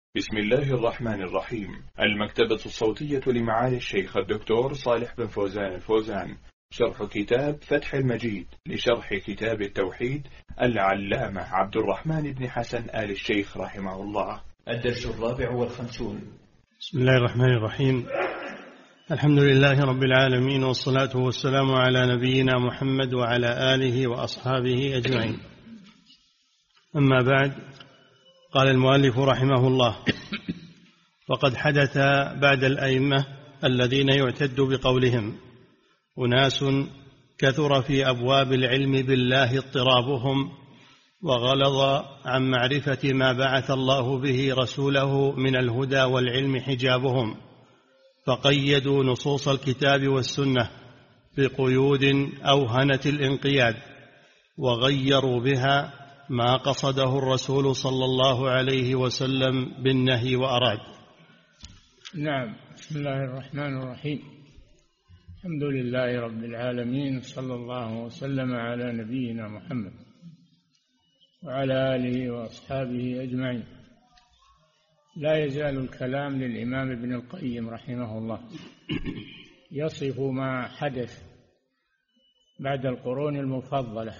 بسم الله الرحمن الرحيم. المكتبة الصوتية لمعالي الشيخ الدكتور صالح بن فوزان الفوزان، شرح كتاب فتح المجيد لشرح كتاب التوحيد العلامة عبد الرحمن بن حسن آل الشيخ رحمه الله. الدرس 54. بسم الله الرحمن الرحيم. الحمد لله رب العالمين، والصلاة والسلام على نبينا محمد وعلى آله وأصحابه أجمعين. أما بعد، قال المؤلف رحمه الله: وقد حدث بعد الأئمة الذين يعتد بقولهم أناس كثر في أبواب العلم بالله اضطرابهم، وغلظ عن معرفة ما بعث الله به رسوله من الهدى والعلم حجابهم، فقيدوا نصوص الكتاب والسنة بقيود أوهنت الانقياد، وغيروا بها ما قصده الرسول صلى الله عليه وسلم بالنهي وأراد. نعم. بسم الله الرحمن الرحيم. الحمد لله رب العالمين، صلى الله وسلم على نبينا محمد وعلى آله وأصحابه أجمعين. لا يزال الكلام للإمام ابن القيم رحمه الله يصف ما حدث بعد القرون المفضلة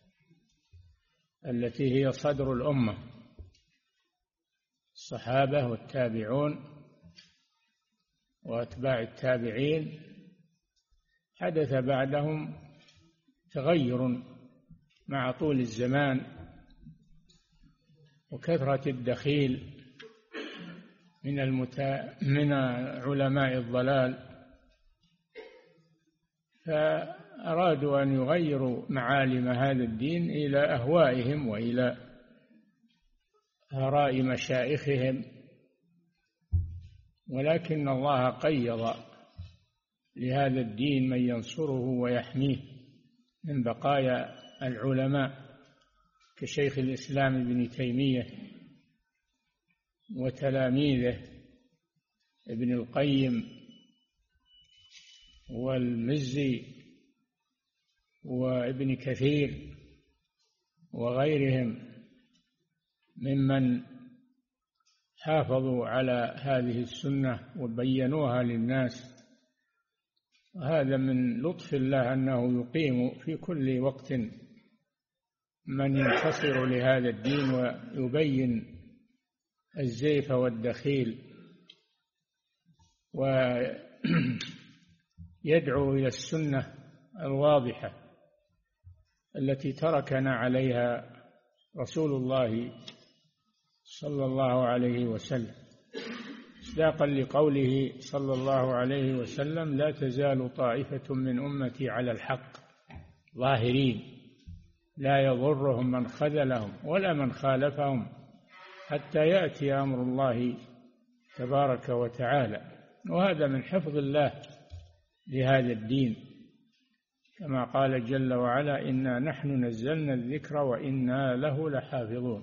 التي هي صدر الأمة، الصحابة والتابعون وأتباع التابعين. حدث بعدهم تغير مع طول الزمان وكثرة الدخيل من علماء الضلال، فأرادوا أن يغيروا معالم هذا الدين إلى أهوائهم وإلى آراء مشايخهم، ولكن الله قيض لهذا الدين من ينصره ويحميه من بقايا العلماء كشيخ الإسلام ابن تيمية وتلاميذه ابن القيم والمزي وابن كثير وغيرهم ممن حافظوا على هذه السنة وبينوها للناس. وهذا من لطف الله أنه يقيم في كل وقت من ينتصر لهذا الدين ويبين الزيف والدخيل ويدعو إلى السنة الواضحة التي تركنا عليها رسول الله صلى الله عليه وسلم، مصداقا لقوله صلى الله عليه وسلم: لا تزال طائفة من أمتي على الحق ظاهرين لا يضرهم من خذلهم ولا من خالفهم حتى يأتي أمر الله تبارك وتعالى. وهذا من حفظ الله لهذا الدين، كما قال جل وعلا: إنا نحن نزلنا الذكر وإنا له لحافظون.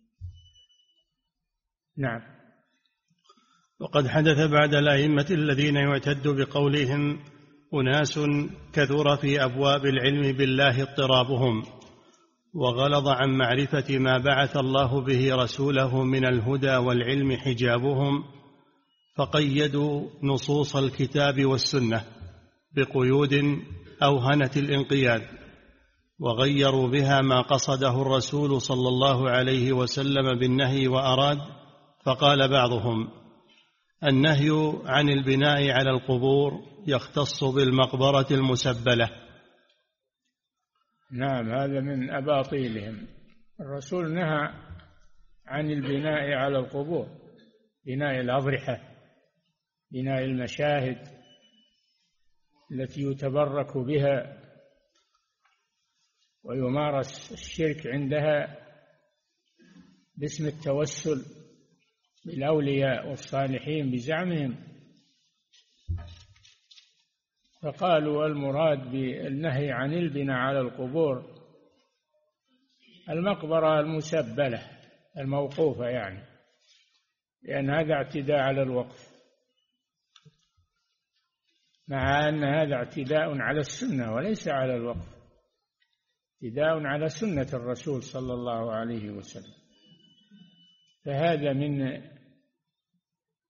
نعم. وقد حدث بعد الأئمة الذين يعتد بقولهم أناس كثر في أبواب العلم بالله اضطرابهم، وغلظ عن معرفة ما بعث الله به رسوله من الهدى والعلم حجابهم، فقيدوا نصوص الكتاب والسنة بقيود أوهنت الانقياد، وغيروا بها ما قصده الرسول صلى الله عليه وسلم بالنهي وأراد. فقال بعضهم: النهي عن البناء على القبور يختص بالمقبرة المسبلة. نعم، هذا من أباطيلهم. الرسول نهى عن البناء على القبور، بناء الأضرحة، بناء المشاهد التي يتبرك بها ويمارس الشرك عندها باسم التوسل بالأولياء والصالحين بزعمهم. فقالوا المراد بالنهي عن البناء على القبور المقبرة المسبلة الموقوفة، يعني لأن هذا اعتداء على الوقف، مع أن هذا اعتداء على السنة وليس على الوقف، اعتداء على سنة الرسول صلى الله عليه وسلم. فهذا من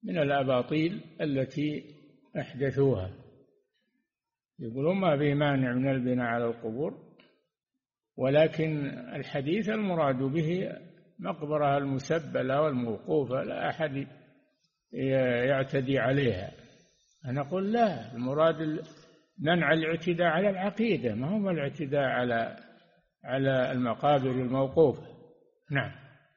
من الأباطيل التي أحدثوها. يقولون ما في مانع من البناء على القبور، ولكن الحديث المراد به مقبرة المسبلة والموقوفة لا أحد يعتدي عليها. أنا أقول لا، المراد منع الاعتداء على العقيدة، ما هو الاعتداء على المقابر الموقوفة. نعم.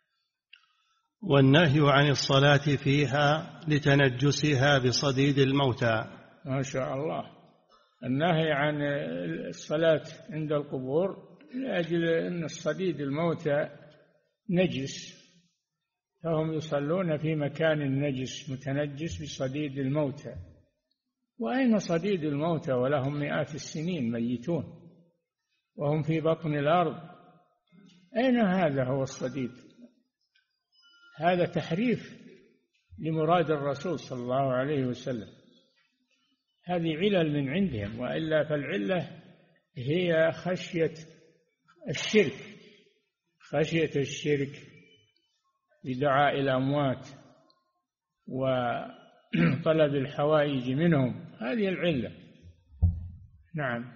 والنهي عن الصلاة فيها لتنجسها بصديد الموتى. ما شاء الله. النهي عن الصلاة عند القبور لأجل أن الصديد الموتى نجس، فهم يصلون في مكان نجس متنجس بصديد الموتى. وأين صديد الموتى ولهم مئات السنين ميتون وهم في بطن الأرض؟ أين هذا هو الصديد؟ هذا تحريف لمراد الرسول صلى الله عليه وسلم. هذه علل من عندهم، وإلا فالعلة هي خشية الشرك بدعاء الأموات وطلب الحوائج منهم، هذه العلة. نعم.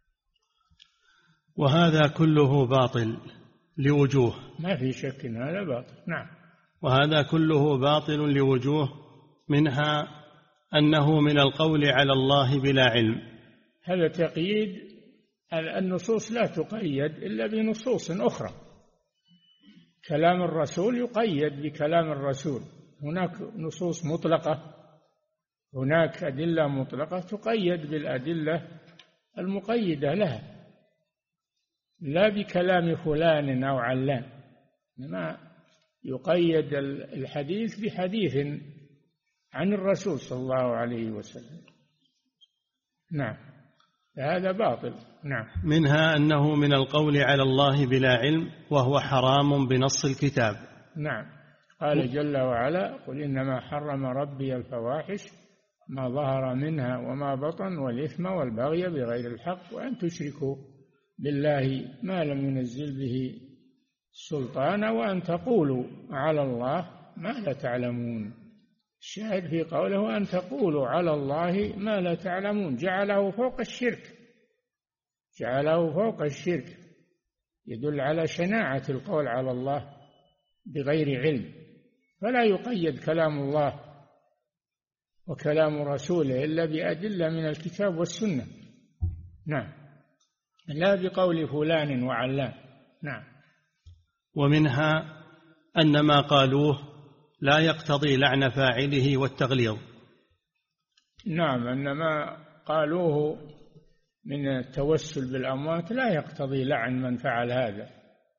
وهذا كله باطل لوجوه، ما في شك إن هذا باطل. نعم. وهذا كله باطل لوجوه، منها أنه من القول على الله بلا علم. هذا تقييد، النصوص لا تقيد إلا بنصوص أخرى. كلام الرسول يقيد بكلام الرسول. هناك نصوص مطلقة، هناك أدلة مطلقة تقيد بالأدلة المقيدة لها، لا بكلام فلان أو علان. ما يقيد الحديث بحديث عن الرسول صلى الله عليه وسلم. نعم. هذا باطل. نعم. منها أنه من القول على الله بلا علم، وهو حرام بنص الكتاب. نعم. قال جل وعلا: قل إنما حرم ربي الفواحش ما ظهر منها وما بطن والإثم والبغي بغير الحق وأن تشركوا بالله ما لم ينزل به سلطانا وأن تقولوا على الله ما لا تعلمون. الشاهد في قوله أن تقولوا على الله ما لا تعلمون، جعله فوق الشرك، جعله فوق الشرك، يدل على شناعة القول على الله بغير علم. فلا يقيد كلام الله وكلام رسوله إلا بأدلة من الكتاب والسنة. نعم. لا بقول فلان وعلان. نعم. ومنها أن ما قالوه لا يقتضي لعن فاعله والتغليظ. نعم. أن ما قالوه من التوسل بالأموات لا يقتضي لعن من فعل هذا،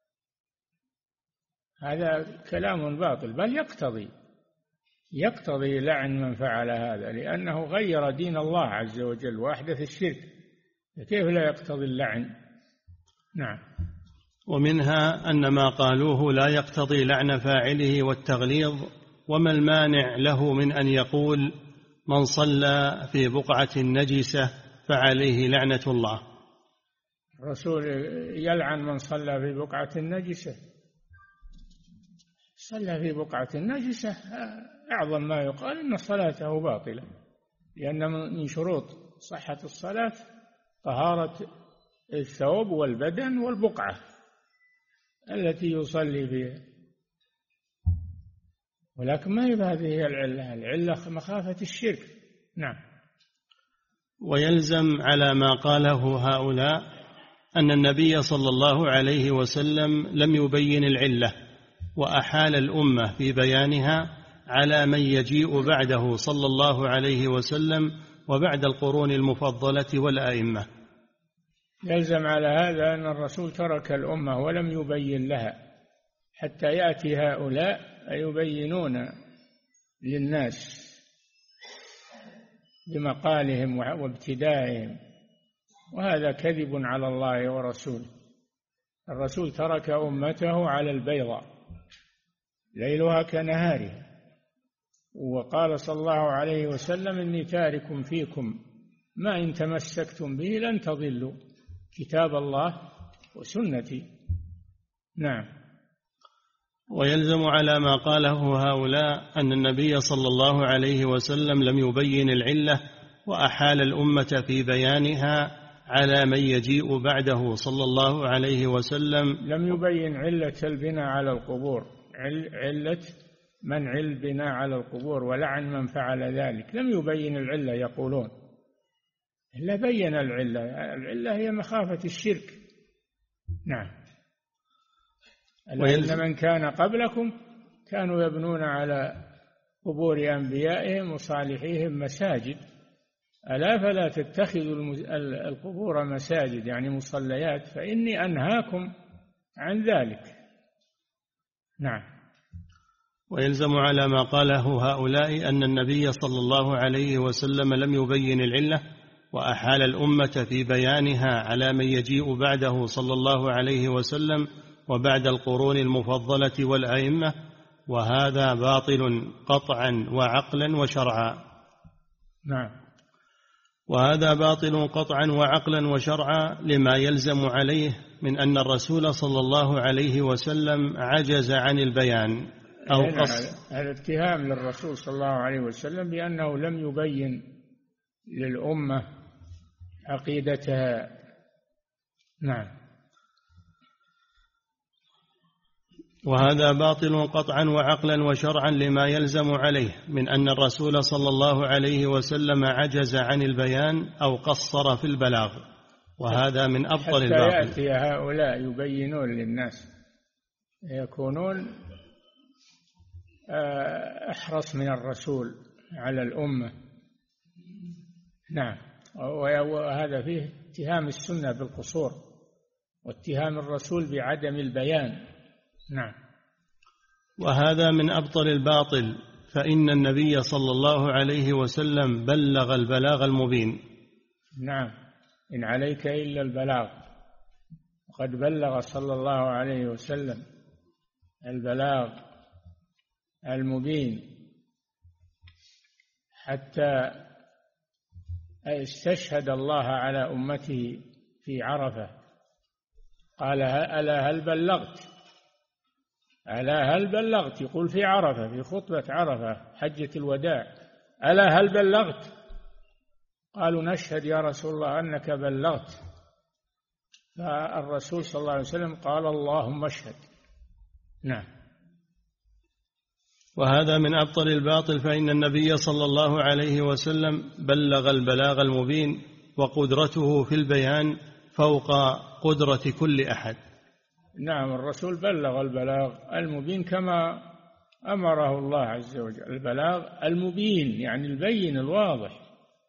هذا كلام باطل، بل يقتضي لعن من فعل هذا، لأنه غير دين الله عز وجل وأحدث الشرك، كيف لا يقتضي اللعن؟ نعم. ومنها أن ما قالوه لا يقتضي لعن فاعله والتغليظ، وما المانع له من أن يقول من صلى في بقعة نجسة فعليه لعنة الله؟ الرسول يلعن من صلى في بقعة نجسة؟ صلى في بقعة نجسة أعظم ما يقال إن صلاته باطلة، لأن من شروط صحة الصلاة طهارة الثوب والبدن والبقعة التي يصلي فيها، ولكن ما هي هذه العلة مخافة الشرك. نعم. ويلزم على ما قاله هؤلاء أن النبي صلى الله عليه وسلم لم يبين العلة، وأحال الأمة في بيانها على من يجيء بعده صلى الله عليه وسلم وبعد القرون المفضلة والأئمة. يلزم على هذا أن الرسول ترك الأمة ولم يبين لها، حتى يأتي هؤلاء يبينون للناس بمقالهم وابتدائهم، وهذا كذب على الله ورسوله. الرسول ترك أمته على البيضاء ليلها كنهارها، وقال صلى الله عليه وسلم: إني تارك فيكم ما إن تمسكتم به لن تضلوا، كتاب الله وسنتي. نعم. ويلزم على ما قاله هؤلاء أن النبي صلى الله عليه وسلم لم يبين العلة وأحال الأمة في بيانها على من يجيء بعده صلى الله عليه وسلم. لم يبين علة البناء على القبور، علة منع البناء على القبور ولعن من فعل ذلك، لم يبين العلة يقولون، إلا بين العلة هي مخافة الشرك. نعم. إن من كان قبلكم كانوا يبنون على قبور أنبيائهم وصالحيهم مساجد، ألا فلا تتخذوا القبور مساجد يعني مصليات، فإني أنهاكم عن ذلك. نعم. ويلزم على ما قاله هؤلاء أن النبي صلى الله عليه وسلم لم يبين العلة وأحال الأمة في بيانها على من يجيء بعده صلى الله عليه وسلم وبعد القرون المفضلة والأئمة، وهذا باطل قطعا وعقلا وشرعا. نعم. وهذا باطل قطعا وعقلا وشرعا لما يلزم عليه من أن الرسول صلى الله عليه وسلم عجز عن البيان أو قص. هذا اتهام للرسول صلى الله عليه وسلم بأنه لم يبين للأمة عقيدتها. نعم. وهذا باطل قطعا وعقلا وشرعا لما يلزم عليه من أن الرسول صلى الله عليه وسلم عجز عن البيان أو قصر في البلاغ، وهذا من أبطل الباطل. حتى يأتي هؤلاء يبينون للناس، يكونون أحرص من الرسول على الأمة. نعم. وهذا فيه اتهام السنة بالقصور واتهام الرسول بعدم البيان. نعم. وهذا من أبطل الباطل، فإن النبي صلى الله عليه وسلم بلغ البلاغ المبين. نعم. إن عليك إلا البلاغ، وقد بلغ صلى الله عليه وسلم البلاغ المبين، حتى استشهد الله على أمته في عرفة، قال ألا هل بلغت؟ ألا هل بلغت؟ يقول في عرفة، في خطبة عرفة حجة الوداع، ألا هل بلغت؟ قالوا نشهد يا رسول الله أنك بلغت. فالرسول صلى الله عليه وسلم قال اللهم اشهد. نعم. وهذا من أبطل الباطل، فإن النبي صلى الله عليه وسلم بلغ البلاغ المبين، وقدرته في البيان فوق قدرة كل أحد. نعم. الرسول بلغ البلاغ المبين كما أمره الله عز وجل، البلاغ المبين يعني البين الواضح،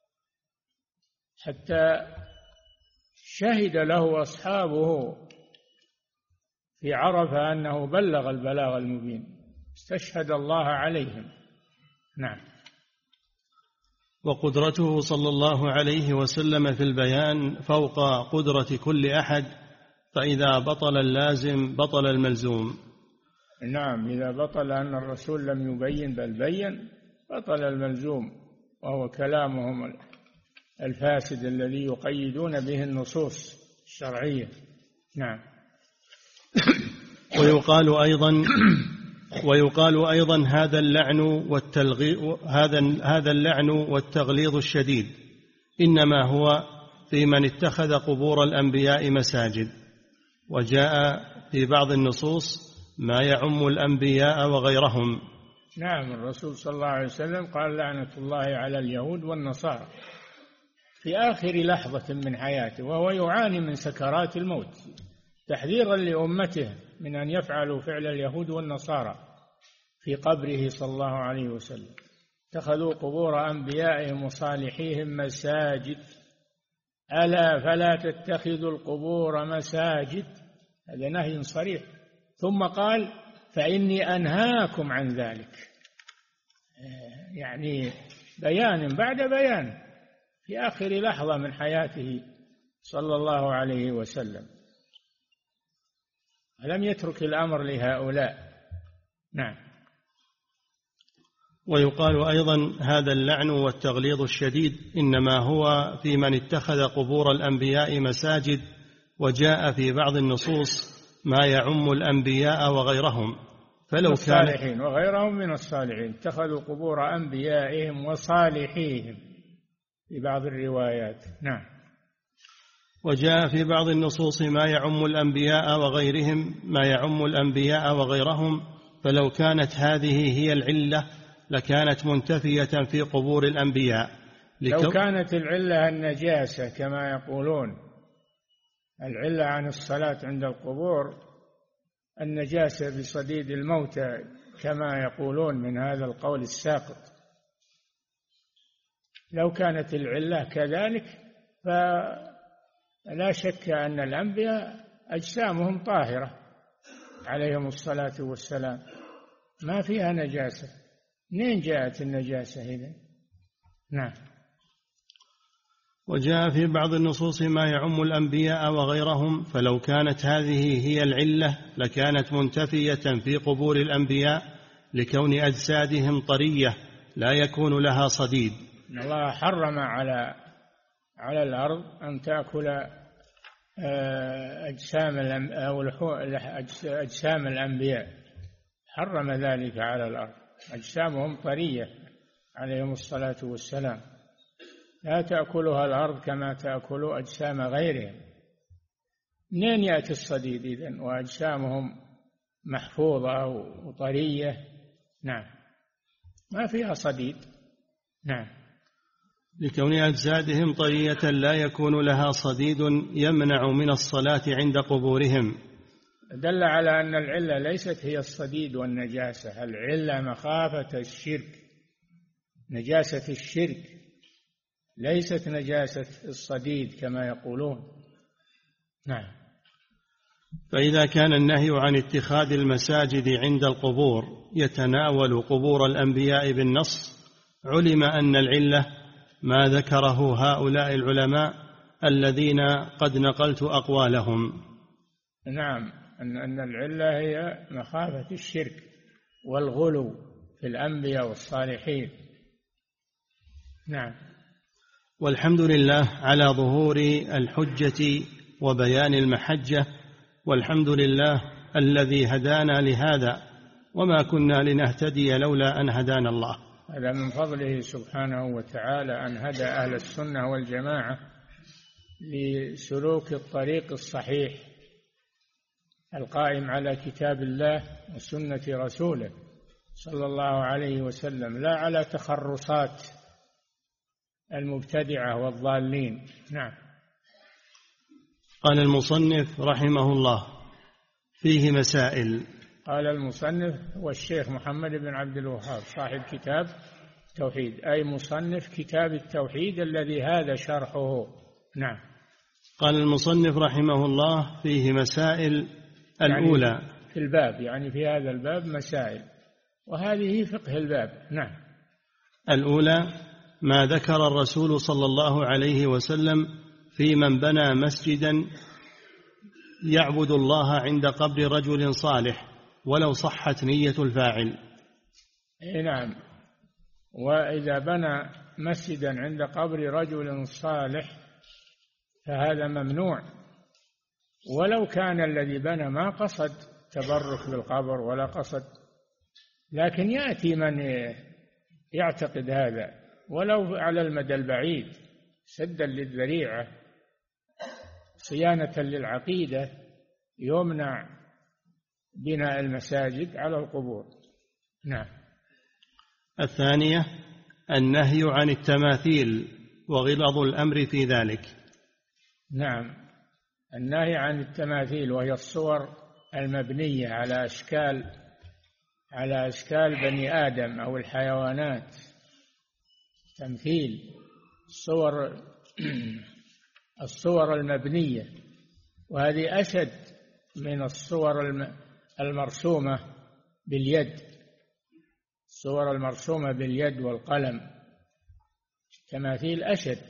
حتى شهد له أصحابه في عرفة أنه بلغ البلاغ المبين، استشهد الله عليهم. نعم. وقدرته صلى الله عليه وسلم في البيان فوق قدرة كل أحد، فإذا بطل اللازم بطل الملزوم. نعم. إذا بطل أن الرسول لم يبين بل بين بطل الملزوم، وهو كلامهم الفاسد الذي يقيدون به النصوص الشرعية. نعم. ويقال أيضا هذا اللعن والتغليظ الشديد إنما هو في من اتخذ قبور الأنبياء مساجد، وجاء في بعض النصوص ما يعم الأنبياء وغيرهم. نعم. الرسول صلى الله عليه وسلم قال لعنة الله على اليهود والنصارى في آخر لحظة من حياته، وهو يعاني من سكرات الموت، تحذيرا لأمته من أن يفعلوا فعل اليهود والنصارى في قبره صلى الله عليه وسلم. اتخذوا قبور أنبيائهم وصالحيهم مساجد، ألا فلا تتخذوا القبور مساجد، هذا نهي صريح. ثم قال فإني أنهاكم عن ذلك، يعني بيان بعد بيان في آخر لحظة من حياته صلى الله عليه وسلم، لم يترك الأمر لهؤلاء. نعم. ويقال أيضا هذا اللعن والتغليظ الشديد إنما هو في من اتخذ قبور الأنبياء مساجد، وجاء في بعض النصوص ما يعم الأنبياء وغيرهم، فلو الصالحين وغيرهم من الصالحين، اتخذوا قبور أنبيائهم وصالحيهم في بعض الروايات. نعم. وجاء في بعض النصوص ما يعم الأنبياء وغيرهم، فلو كانت هذه هي العلة لكانت منتفية في قبور الأنبياء. لو كانت العلة النجاسة كما يقولون، العلة عن الصلاة عند القبور النجاسة بصديد الموتى كما يقولون من هذا القول الساقط، لو كانت العلة كذلك فلا شك أن الأنبياء أجسامهم طاهرة عليهم الصلاة والسلام، ما فيها نجاسة. منين جاءت النجاسة إذن؟ نعم. وجاء في بعض النصوص ما يعم الأنبياء وغيرهم، فلو كانت هذه هي العلة لكانت منتفية في قبور الأنبياء لكون أجسادهم طرية لا يكون لها صديد. إن الله حرم على الأرض أن تأكل أجسام الأنبياء، حرم ذلك على الأرض، أجسامهم طرية عليهم الصلاة والسلام، لا تأكلها الأرض كما تأكل أجسام غيرهم. منين يأتي الصديد إذن وأجسامهم محفوظة وطرية؟ نعم، ما فيها صديد. نعم. لكون أجسادهم طرية لا يكون لها صديد يمنع من الصلاة عند قبورهم. دل على أن العلة ليست هي الصديد والنجاسة، العلة مخافة الشرك، نجاسة الشرك، ليست نجاسة الصديد كما يقولون. نعم. فإذا كان النهي عن اتخاذ المساجد عند القبور يتناول قبور الأنبياء بالنص، علم أن العلة ما ذكره هؤلاء العلماء الذين قد نقلت أقوالهم. نعم، أن العلة هي مخافة الشرك والغلو في الأنبياء والصالحين. نعم. والحمد لله على ظهور الحجة وبيان المحجة، والحمد لله الذي هدانا لهذا وما كنا لنهتدي لولا أن هدانا الله. هذا من فضله سبحانه وتعالى أن هدى أهل السنة والجماعة لسلوك الطريق الصحيح القائم على كتاب الله وسنة رسوله صلى الله عليه وسلم، لا على تخرصات المبتدعة والضالين. نعم. قال المصنف رحمه الله فيه مسائل. قال المصنف والشيخ محمد بن عبد الوهاب صاحب كتاب التوحيد، أي مصنف كتاب التوحيد الذي هذا شرحه. نعم. قال المصنف رحمه الله فيه مسائل. الأولى يعني في الباب، يعني في هذا الباب مسائل، وهذه فقه الباب. نعم. الأولى ما ذكر الرسول صلى الله عليه وسلم في من بنى مسجدا يعبد الله عند قبر رجل صالح ولو صحت نية الفاعل. نعم. وإذا بنى مسجدا عند قبر رجل صالح فهذا ممنوع، ولو كان الذي بنى ما قصد تبرك بالقبر ولا قصد، لكن يأتي من يعتقد هذا ولو على المدى البعيد سدا للذريعة صيانة للعقيدة، يمنع بناء المساجد على القبور. نعم. الثانية النهي عن التماثيل وغلظ الأمر في ذلك. نعم، النهي عن التماثيل وهي الصور المبنية على أشكال بني آدم أو الحيوانات، تمثيل الصور المبنية، وهذه أشد من الصور المرسومة باليد، الصور المرسومة باليد والقلم، تماثيل أشد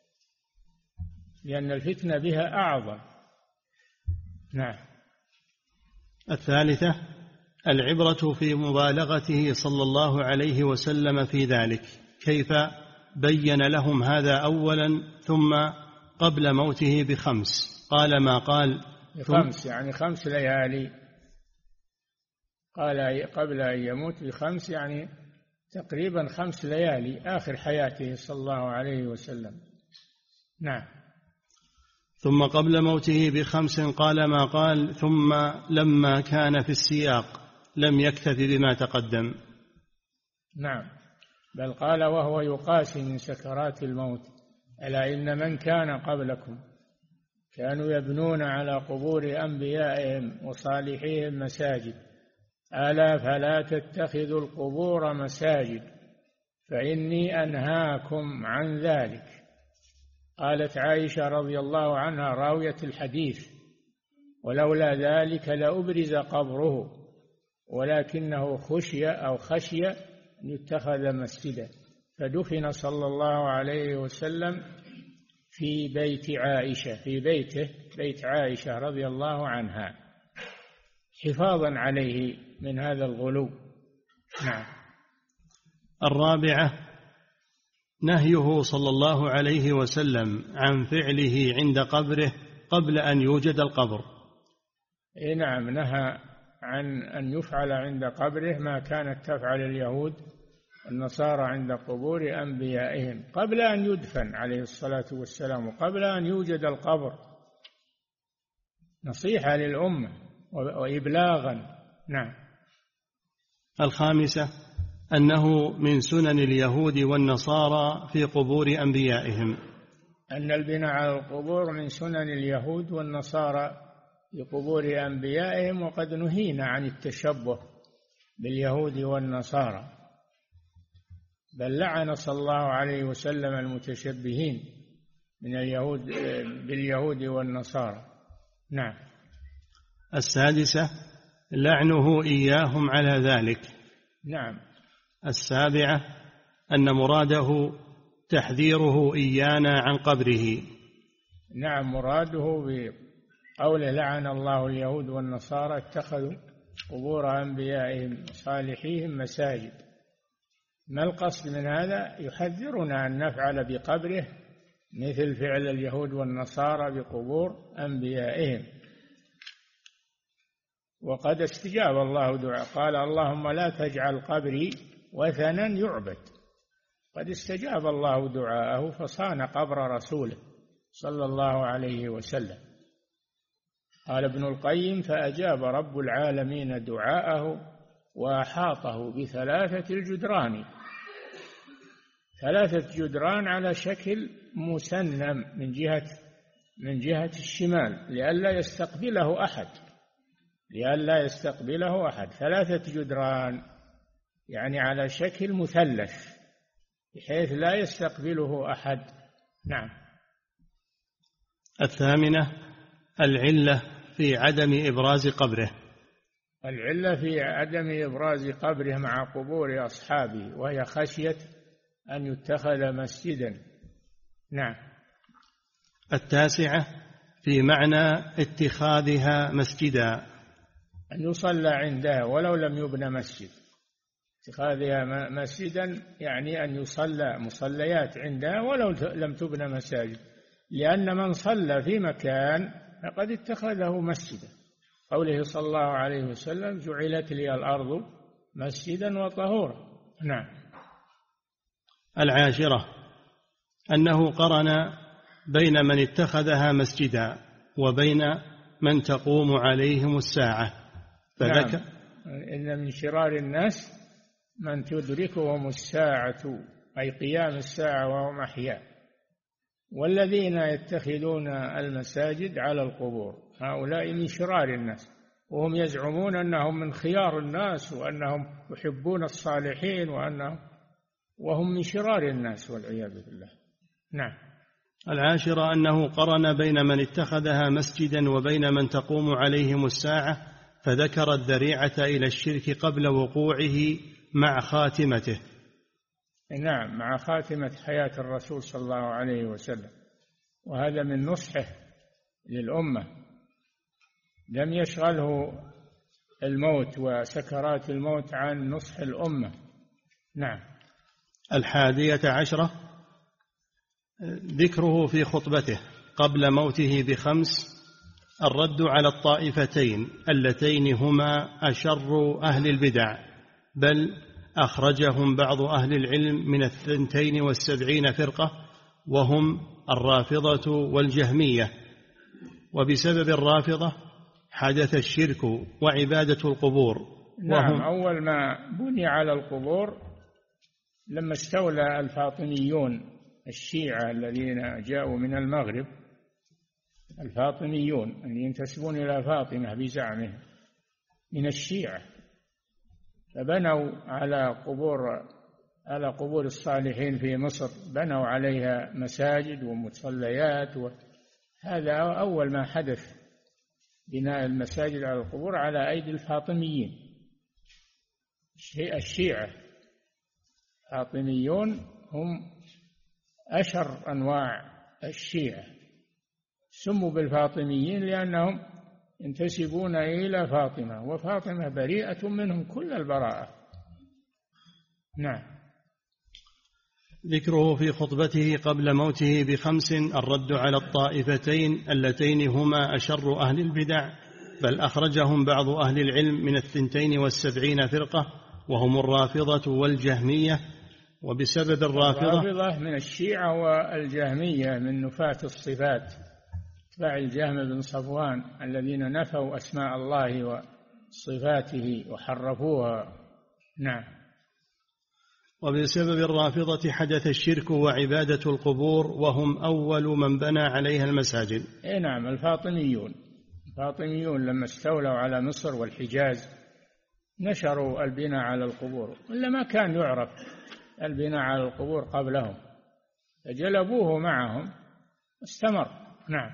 لأن الفتنة بها أعظم. نعم. الثالثة العبرة في مبالغته صلى الله عليه وسلم في ذلك، كيف بين لهم هذا أولا ثم قبل موته ب5 قال ما قال ب5 يعني 5 ليالي قال قبل أن يموت ب5 يعني تقريبا 5 ليالي آخر حياته صلى الله عليه وسلم. نعم. ثم قبل موته ب5 قال ما قال، ثم لما كان في السياق لم يكتف بما تقدم. نعم، بل قال وهو يقاسي من سكرات الموت: ألا إن من كان قبلكم كانوا يبنون على قبور أنبيائهم وصالحيهم مساجد، ألا فلا تتخذوا القبور مساجد فإني أنهاكم عن ذلك. قالت عائشة رضي الله عنها راوية الحديث: ولولا ذلك لأبرز قبره ولكنه خشي أن يتخذ مسجدا، فدفن صلى الله عليه وسلم في بيت عائشة، في بيته بيت عائشة رضي الله عنها، حفاظا عليه من هذا الغلو. نعم. الرابعة نهيه صلى الله عليه وسلم عن فعله عند قبره قبل أن يوجد القبر. نعم، نهى عن أن يفعل عند قبره ما كانت تفعل اليهود النصارى عند قبور أنبيائهم قبل أن يدفن عليه الصلاة والسلام وقبل أن يوجد القبر، نصيحة للأمة وإبلاغا. نعم. الخامسة أنه من سنن اليهود والنصارى في قبور أنبيائهم، أن البناء على القبور من سنن اليهود والنصارى في قبور أنبيائهم، وقد نهينا عن التشبه باليهود والنصارى، بل لعن صلى الله عليه وسلم المتشبهين من اليهود باليهود والنصارى. نعم. السادسة لعنه إياهم على ذلك. نعم. السابعة أن مراده تحذيره إيانا عن قبره. نعم، مراده بقوله لعن الله اليهود والنصارى اتخذوا قبور أنبيائهم وصالحيهم مساجد. ما القصد من هذا؟ يحذرنا أن نفعل بقبره مثل فعل اليهود والنصارى بقبور أنبيائهم. وقد استجاب الله دعاء، قال اللهم لا تجعل قبري وثنا يعبد. قد استجاب الله دعاءه فصان قبر رسوله صلى الله عليه وسلم. قال ابن القيم فأجاب رب العالمين دعاءه وأحاطه ب3 الجدران، 3 جدران على شكل مسنم من جهة الشمال لئلا يستقبله أحد، 3 جدران يعني على شكل مثلث بحيث لا يستقبله أحد. نعم. الثامنة العلة في عدم إبراز قبره. العلة في عدم إبراز قبره مع قبور أصحابه وهي خشية أن يتخذ مسجدا. نعم. التاسعة في معنى اتخاذها مسجدا، أن يصلى عندها ولو لم يبنى مسجد. اتخاذها مسجدا يعني أن يصلى مصليات عندها ولو لم تبنى مساجد، لأن من صلى في مكان فقد اتخذه مسجدا. قوله صلى الله عليه وسلم جعلت لي الأرض مسجدا وطهورا. نعم. العاشرة أنه قرن بين من اتخذها مسجدا وبين من تقوم عليهم الساعة فذكر إن من شرار الناس من تدركهم الساعة أي قيام الساعة وهم أحياء، والذين يتخذون المساجد على القبور هؤلاء من شرار الناس، وهم يزعمون أنهم من خيار الناس وأنهم يحبون الصالحين وهم من شرار الناس والعياذ بالله. نعم. العاشرة أنه قرن بين من اتخذها مسجدا وبين من تقوم عليهم الساعة فذكر الذريعة إلى الشرك قبل وقوعه مع خاتمته. نعم، مع خاتمة حياة الرسول صلى الله عليه وسلم، وهذا من نصحه للأمة، لم يشغله الموت وسكرات الموت عن نصح الأمة. نعم. 11 ذكره في خطبته قبل موته ب5 الرد على الطائفتين اللتين هما أشر أهل البدع، بل أخرجهم بعض أهل العلم من 72 فرقة، وهم الرافضة والجهمية. وبسبب الرافضة حدث الشرك وعبادة القبور. نعم، أول ما بني على القبور لما استولى الفاطميون الشيعة الذين جاءوا من المغرب، الفاطميون اللي ينتسبون إلى فاطمة بزعمهم من الشيعة، فبنوا على قبور الصالحين في مصر، بنوا عليها مساجد ومصليات، وهذا أول ما حدث، بناء المساجد على القبور على أيدي الفاطميين الشيعة. الفاطميون هم أشر أنواع الشيعة، سموا بالفاطميين لأنهم ينتسبون إلى فاطمة، وفاطمة بريئة منهم كل البراءة. نعم. ذكره في خطبته قبل موته ب5: الرد على الطائفتين اللتين هما أشر أهل البدع، بل أخرجهم بعض أهل العلم من 72 فرقة، وهم الرافضة والجهمية. وبسبب الرافضة من الشيعة والجهمية من نفاة الصفات، اتباع الجهم بن صفوان الذين نفوا أسماء الله وصفاته وحرفوها. نعم. وبسبب الرافضة حدث الشرك وعبادة القبور، وهم أول من بنى عليها المساجد. نعم، الفاطميون لما استولوا على مصر والحجاز نشروا البناء على القبور، ولا ما كان يعرف البناء على القبور قبلهم، فجلبوه معهم استمر. نعم.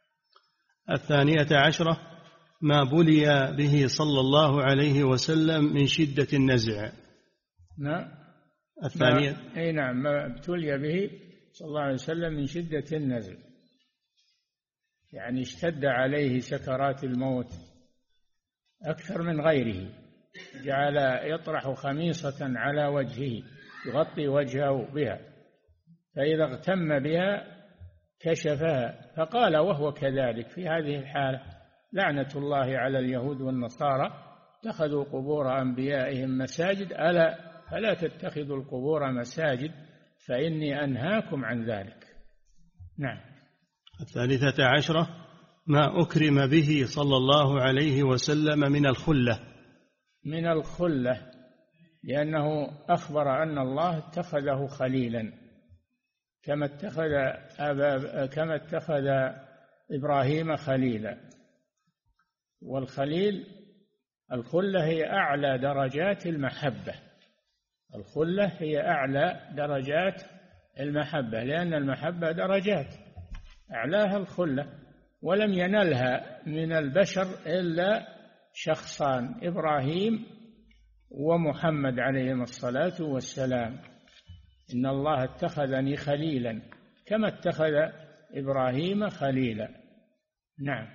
12 ما بلي به صلى الله عليه وسلم من شدة النزع. نعم. الثانية نعم، ما ابتلي به صلى الله عليه وسلم من شدة النزع، يعني اشتد عليه سكرات الموت أكثر من غيره، جعل يطرح خميصة على وجهه يغطي وجهه بها، فإذا اغتم بها كشفها، فقال وهو كذلك في هذه الحالة: لعنة الله على اليهود والنصارى اتخذوا قبور أنبيائهم مساجد، ألا فلا تتخذوا القبور مساجد فإني أنهاكم عن ذلك. نعم. 13 ما أكرم به صلى الله عليه وسلم من الخلة، لأنه أخبر أن الله اتخذه خليلا كما اتخذ إبراهيم خليلا. والخليل، الخلة هي أعلى درجات المحبة، الخلة هي أعلى درجات المحبة، لأن المحبة درجات، أعلاها الخلة، ولم ينلها من البشر إلا شخصان: إبراهيم ومحمد عليهما الصلاة والسلام. إن الله اتخذني خليلا كما اتخذ إبراهيم خليلا. نعم.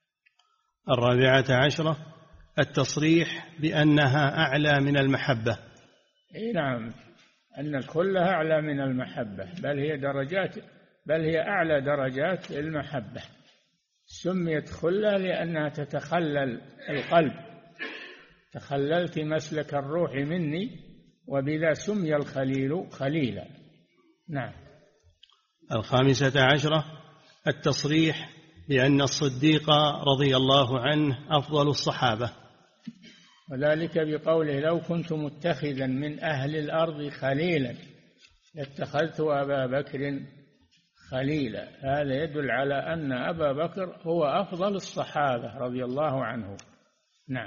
14 التصريح بأنها أعلى من المحبة. نعم، أن الخلة أعلى من المحبة، بل هي أعلى درجات المحبة. سميت خلة لأنها تتخلل القلب، تخللت مسلك الروح مني، وبذا سمي الخليل خليلا. نعم. 15 التصريح بأن الصديق رضي الله عنه أفضل الصحابة، وذلك بقوله: لو كنت متخذا من أهل الأرض خليلا لاتخذت أبا بكر خليلا. هذا يدل على أن أبا بكر هو أفضل الصحابة رضي الله عنه. نعم.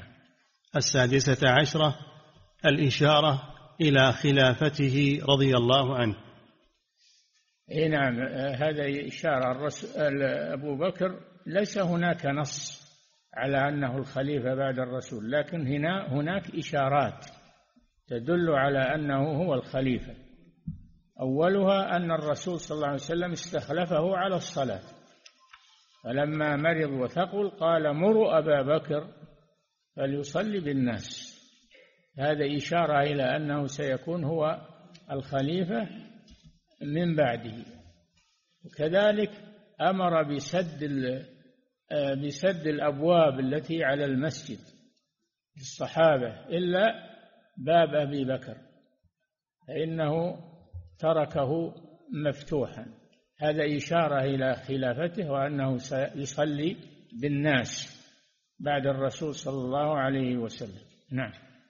16 الإشارة إلى خلافته رضي الله عنه. نعم، هذا إشارة. أبو بكر ليس هناك نص على أنه الخليفة بعد الرسول، لكن هناك إشارات تدل على أنه هو الخليفة. أولها أن الرسول صلى الله عليه وسلم استخلفه على الصلاة، فلما مرض وثقل قال: مروا أبا بكر فليصلي بالناس. هذا إشارة إلى أنه سيكون هو الخليفة من بعده. وكذلك أمر بسد بسد الأبواب التي على المسجد للصحابة إلا باب أبي بكر، فإنه تركه مفتوحا. هذا إشارة إلى خلافته وأنه سيصلي بالناس بعد الرسول صلى الله عليه وسلم. نعم.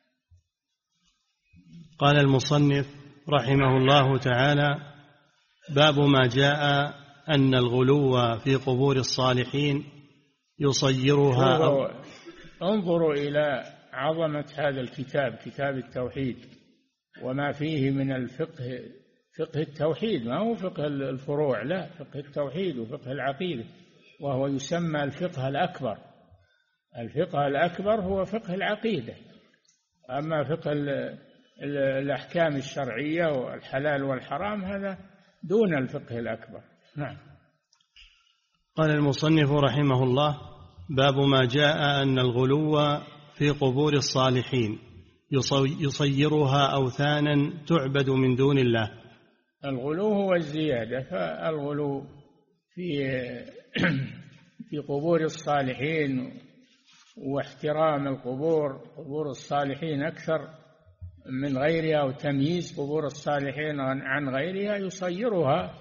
قال المصنف رحمه الله تعالى: باب ما جاء أن الغلو في قبور الصالحين يصيرها انظروا إلى عظمة هذا الكتاب، كتاب التوحيد، وما فيه من الفقه، فقه التوحيد، ما هو فقه الفروع، لا، فقه التوحيد وفقه العقيدة، وهو يسمى الفقه الأكبر. الفقه الأكبر هو فقه العقيدة، أما فقه الأحكام الشرعية والحلال والحرام هذا دون الفقه الأكبر. نعم. قال المصنف رحمه الله: باب ما جاء أن الغلو في قبور الصالحين يصيرها أوثانا تعبد من دون الله. الغلو هو الزيادة، فالغلو في قبور الصالحين واحترام قبور الصالحين أكثر من غيرها وتمييز قبور الصالحين عن غيرها يصيرها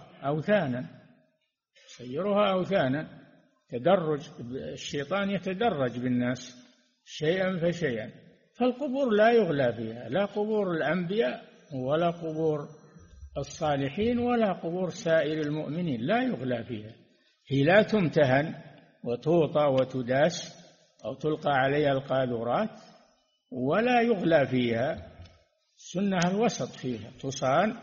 أوثانا. تدرج الشيطان يتدرج بالناس شيئا فشيئا، فالقبور لا يغلى فيها، لا قبور الأنبياء ولا قبور الصالحين ولا قبور سائر المؤمنين، لا يغلى فيها. هي لا تمتهن وتوطى وتداس أو تلقى عليها القاذورات، ولا يغلى فيها. السنة الوسط فيها، تصان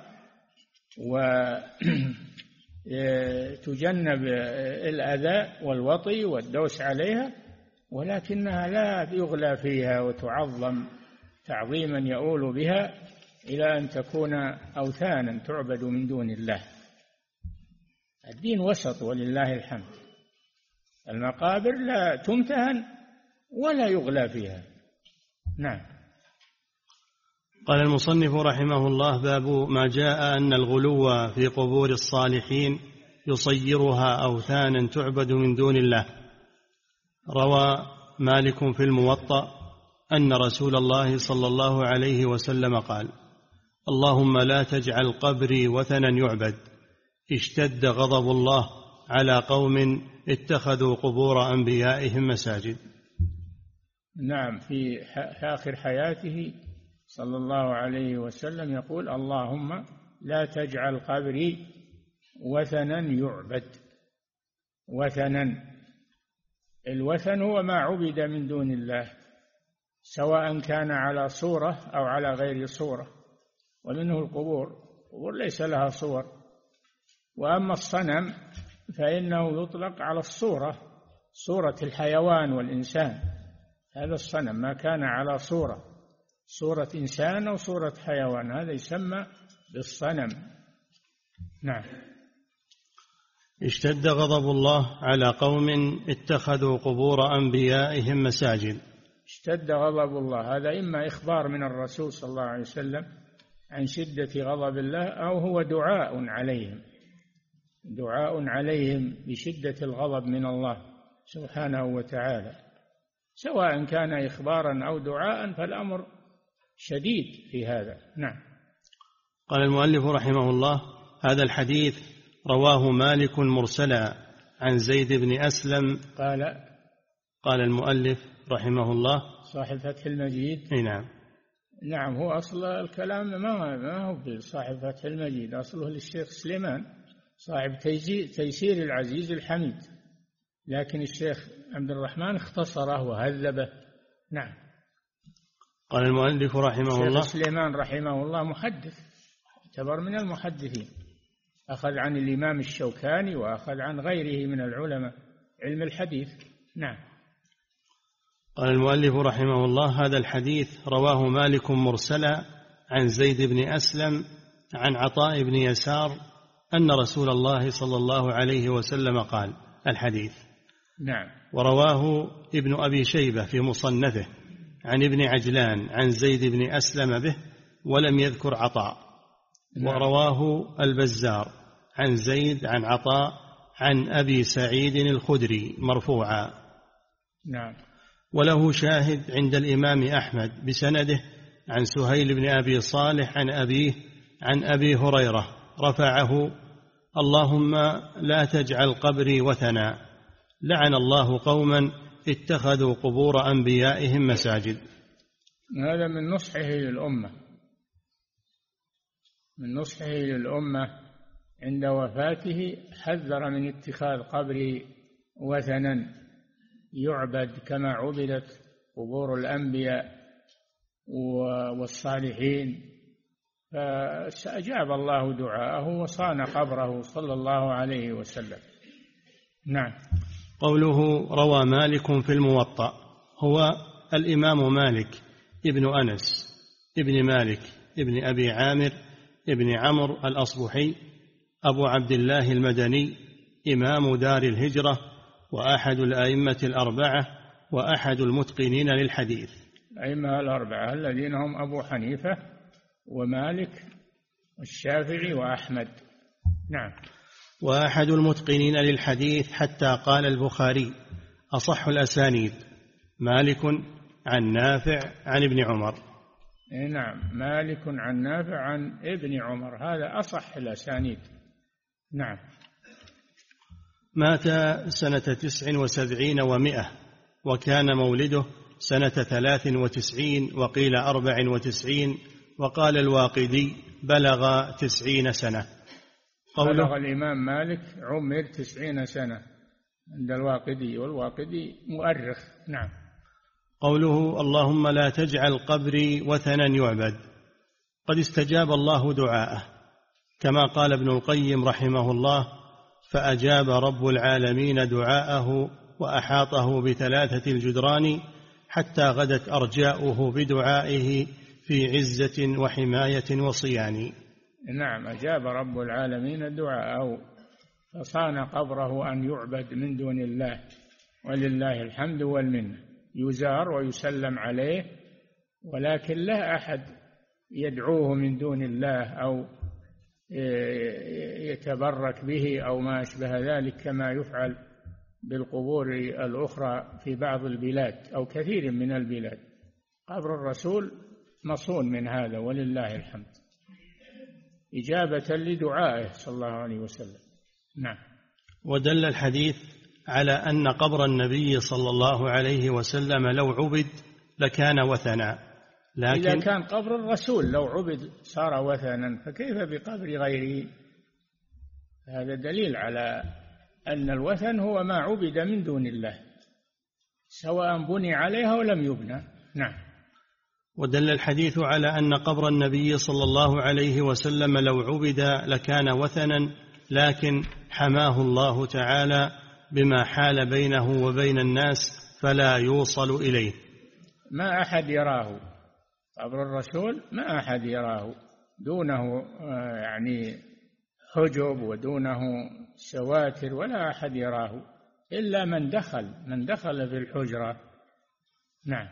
وتجنب الأذى والوطي والدوس عليها، ولكنها لا يغلى فيها وتعظم تعظيما يؤول بها إلى أن تكون أوثانا تعبد من دون الله. الدين وسط ولله الحمد. المقابر لا تمتهن ولا يغلى فيها. نعم. قال المصنف رحمه الله: باب ما جاء أن الغلو في قبور الصالحين يصيرها أوثانا تعبد من دون الله. روى مالك في الموطأ أن رسول الله صلى الله عليه وسلم قال: اللهم لا تجعل قبري وثنا يعبد، اشتد غضب الله على قوم اتخذوا قبور أنبيائهم مساجد. نعم. في آخر حياته صلى الله عليه وسلم يقول: اللهم لا تجعل قبري وثنا يعبد. وثنا، الوثن هو ما عبد من دون الله، سواء كان على صورة أو على غير صورة، ومنه القبور ليس لها صور. وأما الصنم فإنه يطلق على الصورة، صورة الحيوان والإنسان، هذا الصنم ما كان على صورة إنسان أو صورة حيوان، هذا يسمى بالصنم. نعم. اشتد غضب الله على قوم اتخذوا قبور أنبيائهم مساجد. اشتد غضب الله، هذا إما إخبار من الرسول صلى الله عليه وسلم عن شدة غضب الله، أو هو دعاء عليهم بشدة الغضب من الله سبحانه وتعالى. سواء كان إخبارا أو دعاء فالأمر شديد في هذا. نعم. قال المؤلف رحمه الله: هذا الحديث رواه مالك مرسلا عن زيد بن أسلم. قال المؤلف رحمه الله صاحب فتح المجيد. نعم. نعم. هو أصل الكلام ما هو بصاحب فتح المجيد، أصله للشيخ سليمان صاحب تيسير العزيز الحميد، لكن الشيخ عبد الرحمن اختصره وهذبه. نعم. قال المؤلف رحمه الله: الشيخ سليمان رحمه الله محدث، يعتبر من المحدثين، أخذ عن الإمام الشوكاني وأخذ عن غيره من العلماء علم الحديث. نعم. قال المؤلف رحمه الله: هذا الحديث رواه مالك مرسلا عن زيد بن أسلم عن عطاء بن يسار أن رسول الله صلى الله عليه وسلم قال. الحديث. نعم. ورواه ابن أبي شيبة في مصنفه عن ابن عجلان عن زيد بن أسلم به ولم يذكر عطاء. نعم. ورواه البزار عن زيد عن عطاء عن أبي سعيد الخدري مرفوعا. نعم. وله شاهد عند الإمام أحمد بسنده عن سهيل بن أبي صالح عن أبيه عن أبي هريرة رفعه: اللهم لا تجعل قبري وثنا، لعن الله قوما اتخذوا قبور أنبيائهم مساجد. هذا من نصحه للأمة، من نصحه للأمة عند وفاته، حذر من اتخاذ قبر وثنا يعبد كما عبدت قبور الأنبياء والصالحين، فأجاب الله دعاءه وصان قبره صلى الله عليه وسلم. نعم. قوله روى مالك في الموطأ، هو الإمام مالك ابن أنس ابن مالك ابن أبي عامر ابن عمرو الأصبحي أبو عبد الله المدني، إمام دار الهجرة وأحد الأئمة الأربعة وأحد المتقنين للحديث. الأئمة الأربعة الذين هم أبو حنيفة ومالك والشافعي وأحمد. نعم. وأحد المتقنين للحديث، حتى قال البخاري: أصح الأسانيد مالك عن نافع عن ابن عمر. نعم، مالك عن نافع عن ابن عمر، هذا أصح الأسانيد. نعم. مات سنة 79 و100، وكان مولده سنة 93 وقيل 94، وقال الواقدي بلغ 90 سنة. بلغ الإمام مالك عمر 90 سنة عند الواقدي، والواقدي مؤرخ. نعم. قوله اللهم لا تجعل قبري وثنا يعبد، قد استجاب الله دعاءه، كما قال ابن القيم رحمه الله: فأجاب رب العالمين دعاءه وأحاطه بثلاثة الجدران حتى غدت أرجاؤه بدعائه في عزة وحماية وصيان. نعم، أجاب رب العالمين دعاءه فصان قبره أن يعبد من دون الله، ولله الحمد والمنة، يزار ويسلم عليه، ولكن لا أحد يدعوه من دون الله أو يتبرك به أو ما أشبه ذلك، كما يفعل بالقبور الأخرى في بعض البلاد أو كثير من البلاد. قبر الرسول مصون من هذا ولله الحمد، إجابة لدعائه صلى الله عليه وسلم. نعم. ودل الحديث على أن قبر النبي صلى الله عليه وسلم لو عبد لكان وثنا، لكن إذا كان قبر الرسول لو عبد صار وثنا، فكيف بقبر غيره؟ هذا دليل على أن الوثن هو ما عبد من دون الله، سواء بني عليها ولم يبنى. نعم. ودل الحديث على أن قبر النبي صلى الله عليه وسلم لو عبد لكان وثنا، لكن حماه الله تعالى بما حال بينه وبين الناس فلا يوصل إليه. ما أحد يراه قبر الرسول، ما أحد يراه، دونه يعني حجب ودونه سواتر، ولا أحد يراه إلا من دخل في الحجرة. نعم.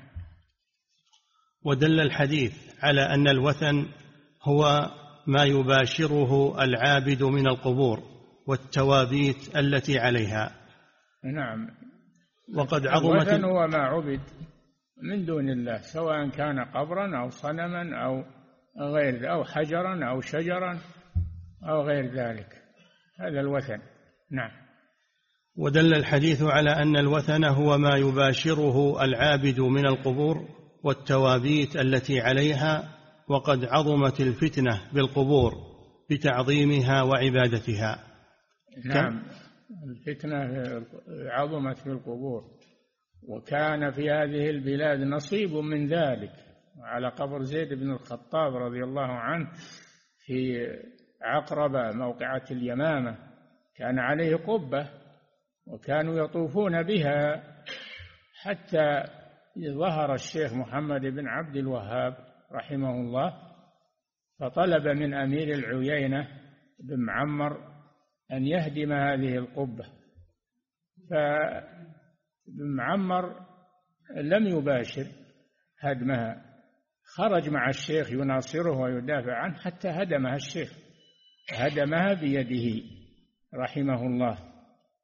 ودل الحديث على أن الوثن هو ما يباشره العابد من القبور والتوابيت التي عليها. نعم. وقد عظمت الوثن هو ما عبد من دون الله، سواء كان قبرا أو صنما أو غير، أو حجرا أو شجرا أو غير ذلك، هذا الوثن. نعم. ودل الحديث على أن الوثن هو ما يباشره العابد من القبور والتوابيت التي عليها، وقد عظمت الفتنة بالقبور بتعظيمها وعبادتها. نعم، الفتنة عظمت بالقبور، وكان في هذه البلاد نصيب من ذلك. على قبر زيد بن الخطاب رضي الله عنه في عقربة موقعة اليمامة كان عليه قبة، وكانوا يطوفون بها حتى ظهر الشيخ محمد بن عبد الوهاب رحمه الله، فطلب من أمير العيينة بن معمر أن يهدم هذه القبة، فابن معمر لم يباشر هدمها، خرج مع الشيخ يناصره ويدافع عنه حتى هدمها الشيخ، هدمها بيده رحمه الله.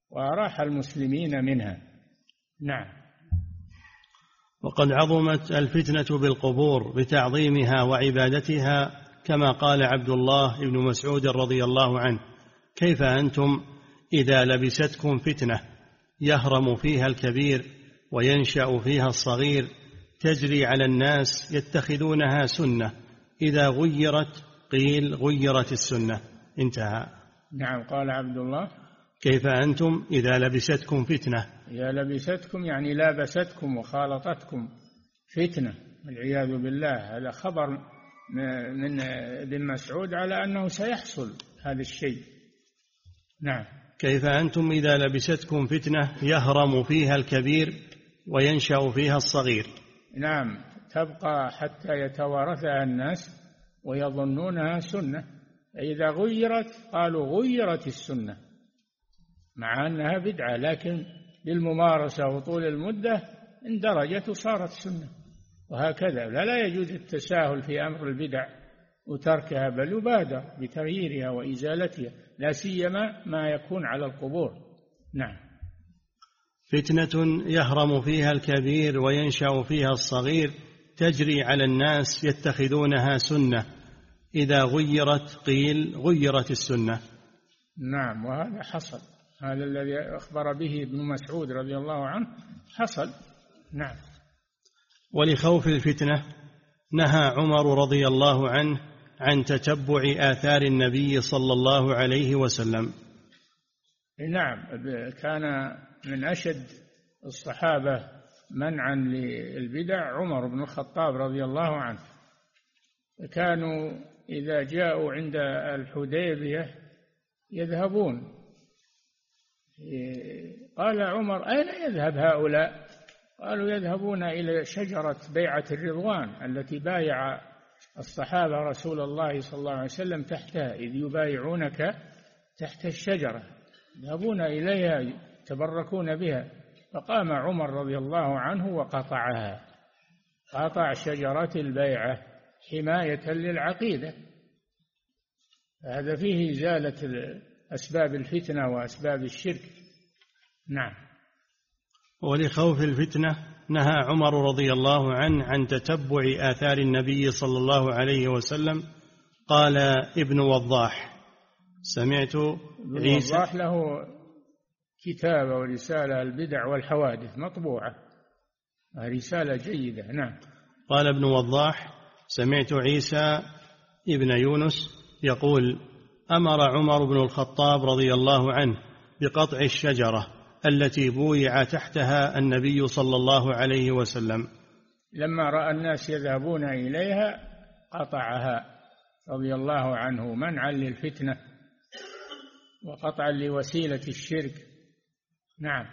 وأراح المسلمين منها. نعم. وقد عظمت الفتنة بالقبور بتعظيمها وعبادتها، كما قال عبد الله بن مسعود رضي الله عنه: كيف أنتم إذا لبستكم فتنة يهرم فيها الكبير وينشأ فيها الصغير، تجري على الناس يتخذونها سنة، إذا غيرت قيل غيرت السنة. انتهى. نعم. قال عبد الله: كيف أنتم إذا لبستكم فتنة. إذا لبستكم يعني لابستكم وخالطتكم فتنة والعياذ بالله. هذا خبر من ابن مسعود على أنه سيحصل هذا الشيء. نعم. كيف أنتم إذا لبستكم فتنة يهرم فيها الكبير وينشأ فيها الصغير. نعم. تبقى حتى يتوارثها الناس ويظنونها سنة، إذا غيرت قالوا غيرت السنة، مع أنها بدعة، لكن بالممارسة وطول المدة اندرجت وصارت سنة. وهكذا لا يجوز التساهل في أمر البدع وتركها، بل يبادر بتغييرها وإزالتها، لا سيما ما يكون على القبور. نعم. فتنة يهرم فيها الكبير وينشأ فيها الصغير، تجري على الناس يتخذونها سنة، إذا غيرت قيل غيرت السنة. نعم. وهذا حصل، هذا الذي أخبر به ابن مسعود رضي الله عنه حصل. نعم. ولخوف الفتنة نهى عمر رضي الله عنه عن تتبع آثار النبي صلى الله عليه وسلم. نعم. كان من أشد الصحابة منعا للبدع عمر بن الخطاب رضي الله عنه. كانوا إذا جاءوا عند الحديبية يذهبون. قال عمر: أين يذهب هؤلاء؟ قالوا: يذهبون إلى شجرة بيعة الرضوان التي بايع الصحابة رسول الله صلى الله عليه وسلم تحتها، إذ يبايعونك تحت الشجرة، يذهبون إليها يتبركون بها. فقام عمر رضي الله عنه وقطعها، قطع شجرة البيعة حماية للعقيدة. هذا فيه إزالة أسباب الفتنة وأسباب الشرك. نعم. ولخوف الفتنة نهى عمر رضي الله عنه عن تتبع آثار النبي صلى الله عليه وسلم. قال ابن وضاح: سمعت عيسى. وضاح له كتابة ورسالة البدع والحوادث مطبوعة، رسالة جيدة. نعم. قال ابن وضاح: سمعت عيسى ابن يونس يقول: أمر عمر بن الخطاب رضي الله عنه بقطع الشجرة التي بويع تحتها النبي صلى الله عليه وسلم. لما رأى الناس يذهبون إليها قطعها رضي الله عنه، منعا للفتنة وقطعا لوسيلة الشرك. نعم.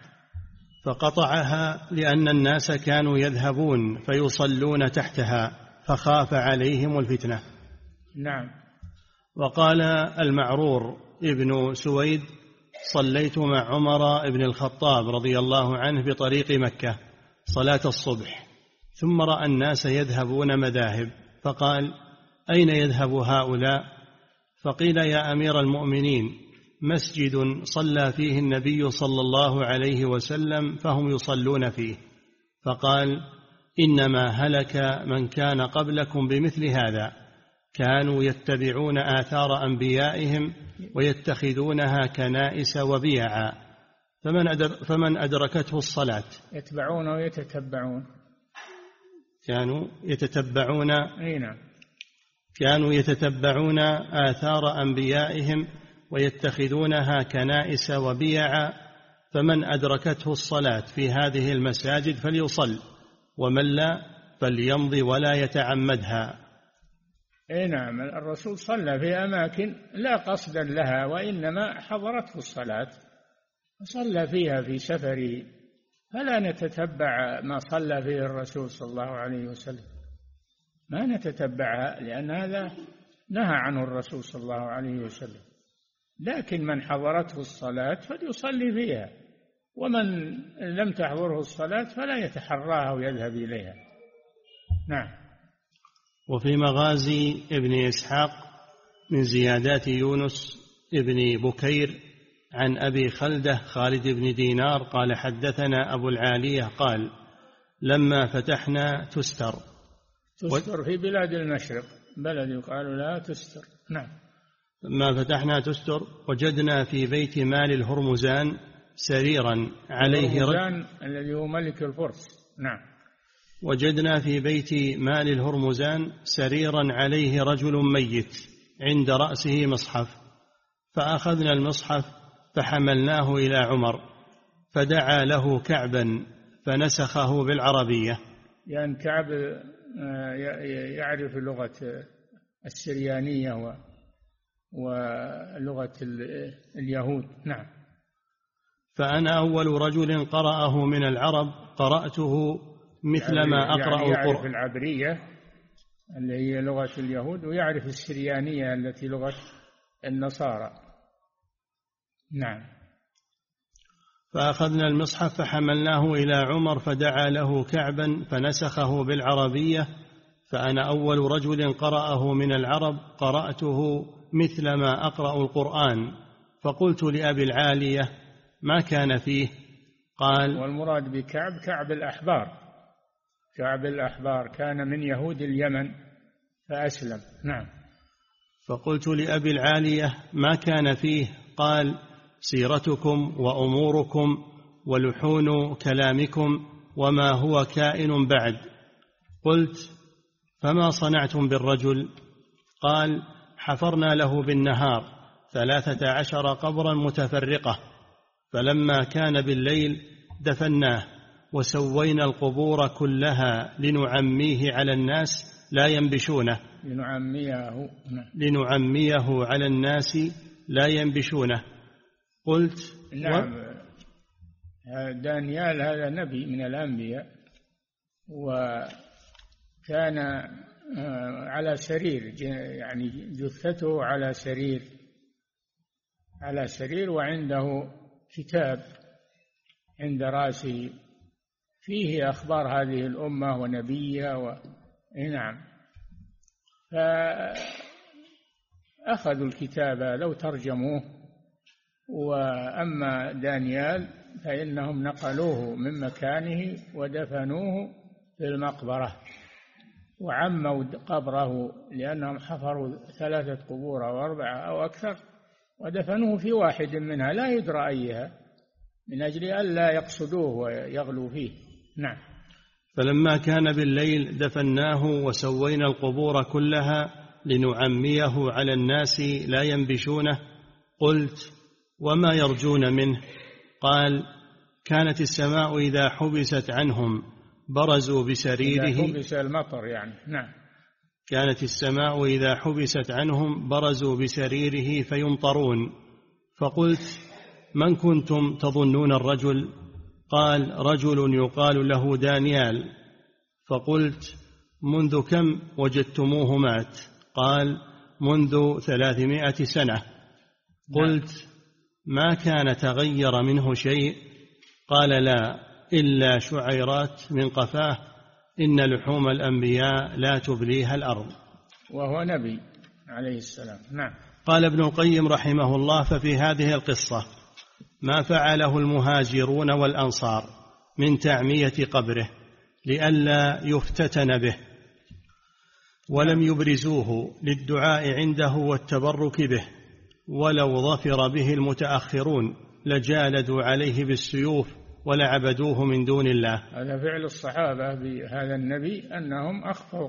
فقطعها لأن الناس كانوا يذهبون فيصلون تحتها، فخاف عليهم الفتنة. نعم. وقال المعرور ابن سويد: صليت مع عمر بن الخطاب رضي الله عنه بطريق مكة صلاة الصبح، ثم رأى الناس يذهبون مذاهب، فقال: أين يذهب هؤلاء؟ فقيل: يا أمير المؤمنين، مسجد صلى فيه النبي صلى الله عليه وسلم فهم يصلون فيه. فقال: إنما هلك من كان قبلكم بمثل هذا، كانوا يتبعون آثار أنبيائهم ويتخذونها كنائس وبيعا، فمن أدركته الصلاة. يتبعون ويتتبعون. كانوا يتتبعون. نعم. كانوا يتتبعون آثار أنبيائهم ويتخذونها كنائس وبيعا، فمن أدركته الصلاة في هذه المساجد فليصل، ومن لا فليمضي ولا يتعمدها. نعم. الرسول صلى في أماكن لا قصدا لها، وإنما حضرته الصلاة صلى فيها في سفره، فلا نتتبع ما صلى فيه الرسول صلى الله عليه وسلم، ما نتتبعها، لأن هذا نهى عنه الرسول صلى الله عليه وسلم. لكن من حضرته الصلاة فليصلي فيها، ومن لم تحضره الصلاة فلا يتحراها ويذهب إليها. نعم. وفي مغازي ابن إسحاق من زيادات يونس ابن بكير عن أبي خلدة خالد بن دينار قال حدثنا أبو العالية قال لما فتحنا تستر في بلاد المشرق، بلد يقال لا تستر. نعم. لما فتحنا تستر وجدنا في بيت مال الهرمزان سريرا عليه رجل الذي هو ملك الفرس. نعم. وجدنا في بيت مال الهرمزان سريرا عليه رجل ميت عند رأسه مصحف، فأخذنا المصحف فحملناه إلى عمر فدعا له كعبا فنسخه بالعربية. يعني كعب يعرف لغة السريانية ولغة اليهود. نعم. فأنا أول رجل قرأه من العرب قرأته مثل ما أقرأ يعني يعرف القرآن. العبرية اللي هي لغة اليهود، ويعرف السريانية التي لغة النصارى. نعم. فأخذنا المصحف فحملناه إلى عمر فدعا له كعبا فنسخه بالعربية، فأنا أول رجل قرأه من العرب قرأته مثل ما أقرأ القرآن، فقلت لأبي العالية ما كان فيه؟ قال والمراد بكعب كعب الأحبار، كعب الأحبار كان من يهود اليمن فأسلم. نعم. فقلت لأبي العالية ما كان فيه؟ قال سيرتكم وأموركم ولحون كلامكم وما هو كائن بعد. قلت فما صنعتم بالرجل؟ قال حفرنا له بالنهار 13 قبرا متفرقة، فلما كان بالليل دفناه وسوينا القبور كلها لنعميه على الناس لا ينبشونه. لنعميه على الناس لا ينبشونه. قلت نعم. دانيال هذا نبي من الأنبياء، وكان على سرير، يعني جثته على سرير وعنده كتاب عند رأسه فيه أخبار هذه الأمة ونبيها نعم. فأخذوا الكتاب لو ترجموه، وأما دانيال فإنهم نقلوه من مكانه ودفنوه في المقبرة وعموا قبره، لأنهم حفروا 3 قبور أو 4 أو أكثر ودفنوه في واحد منها لا يدرى أيها، من أجل ألا يقصدوه ويغلوا فيه. نعم. فلما كان بالليل دفناه وسوينا القبور كلها لنعميه على الناس لا ينبشونه. قلت وما يرجون منه؟ قال كانت السماء إذا حبست عنهم برزوا بسريره. إذا حبس المطر يعني. نعم. كانت السماء إذا حبست عنهم برزوا بسريره فيمطرون. فقلت من كنتم تظنون الرجل؟ قال رجل يقال له دانيال. فقلت منذ كم وجدتموه مات؟ قال منذ 300 سنة. قلت ما كان تغير منه شيء؟ قال لا إلا شعيرات من قفاه، إن لحوم الأنبياء لا تبليها الأرض. وهو نبي عليه السلام. نعم. قال ابن القيم رحمه الله ففي هذه القصة ما فعله المهاجرون والأنصار من تعمية قبره لئلا يفتتن به، ولم يبرزوه للدعاء عنده والتبرك به، ولو ظفر به المتأخرون لجالدوا عليه بالسيوف ولعبدوه من دون الله. هذا فعل الصحابة بهذا النبي، أنهم أخفوا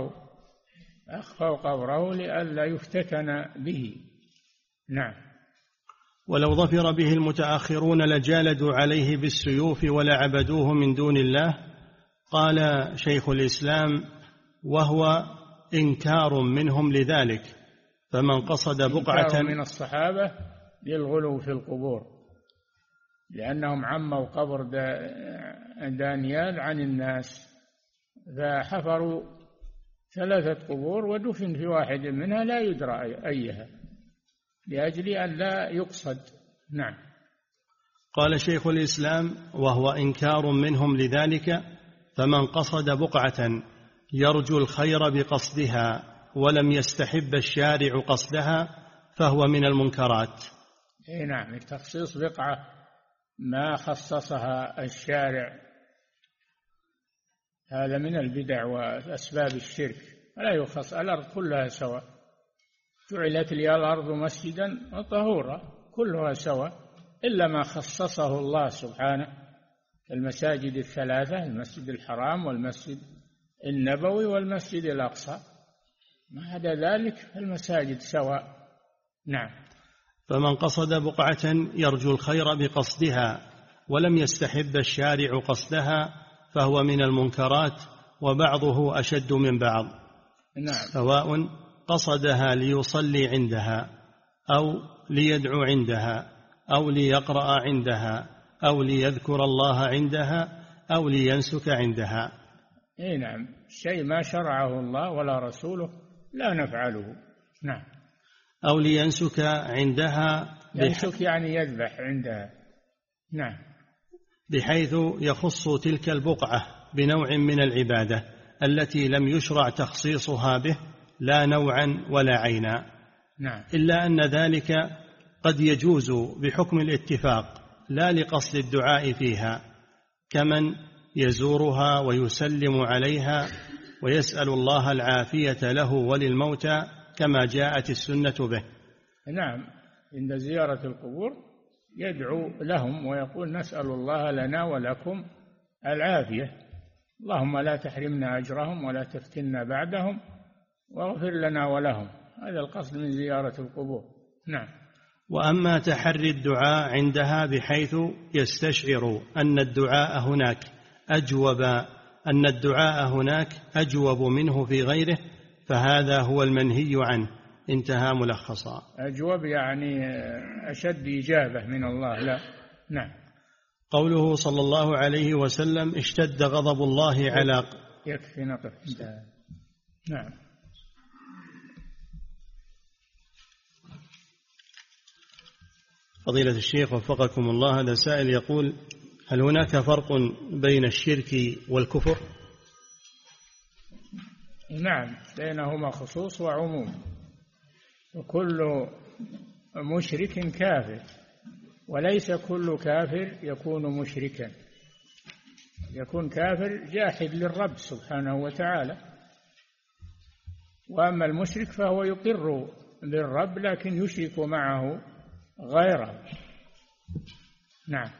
قبره لئلا يفتتن به. نعم. ولو ظفر به المتأخرون لجالدوا عليه بالسيوف ولعبدوه من دون الله. قال شيخ الإسلام وهو إنكار منهم لذلك، فمن قصد بقعة من الصحابة للغلو في القبور، لأنهم عموا قبر دانيال عن الناس، فحفروا 3 قبور ودفن في واحد منها لا يدرى أيها، لأجل أن لا يقصد. نعم. قال شيخ الإسلام وهو إنكار منهم لذلك، فمن قصد بقعة يرجو الخير بقصدها ولم يستحب الشارع قصدها فهو من المنكرات. نعم، تخصيص بقعة ما خصصها الشارع هذا من البدع وأسباب الشرك. لا يخص الأرض كلها سواء، جعلت لي الأرض مسجدا وطهورا، كلها سواء إلا ما خصصه الله سبحانه، المساجد الثلاثة، المسجد الحرام والمسجد النبوي والمسجد الأقصى، ما عدا ذلك المساجد سواء. نعم. فمن قصد بقعة يرجو الخير بقصدها ولم يستحب الشارع قصدها فهو من المنكرات، وبعضه أشد من بعض. نعم. سواء قصدها ليصلي عندها أو ليدعو عندها أو ليقرأ عندها أو ليذكر الله عندها أو لينسك عندها. نعم، شيء ما شرعه الله ولا رسوله لا نفعله. نعم. أو لينسك عندها، ينسك يعني يذبح عندها. نعم. بحيث يخص تلك البقعة بنوع من العبادة التي لم يشرع تخصيصها به، لا نوعا ولا عينا. نعم. إلا أن ذلك قد يجوز بحكم الاتفاق لا لقصد الدعاء فيها، كمن يزورها ويسلم عليها ويسأل الله العافية له وللموتى كما جاءت السنة به. نعم، عند زيارة القبور يدعو لهم ويقول نسأل الله لنا ولكم العافية، اللهم لا تحرمنا أجرهم ولا تفتنا بعدهم واغفر لنا ولهم. هذا القصد من زيارة القبور. نعم. وأما تحري الدعاء عندها بحيث يستشعر أن الدعاء هناك أجوب منه في غيره، فهذا هو المنهي عنه. انتهى ملخصا. أجوب يعني أشد إجابة من الله. لا. نعم. قوله صلى الله عليه وسلم اشتد غضب الله على. يكفي نقف. نعم. فضيلة الشيخ وفقكم الله، هذا سائل يقول: هل هناك فرق بين الشرك والكفر؟ نعم، بينهما خصوص وعموم، وكل مشرك كافر، وليس كل كافر يكون مشركا. يكون كافر جاحد للرب سبحانه وتعالى، وأما المشرك فهو يقر بالرب لكن يشرك معه غيره. نعم.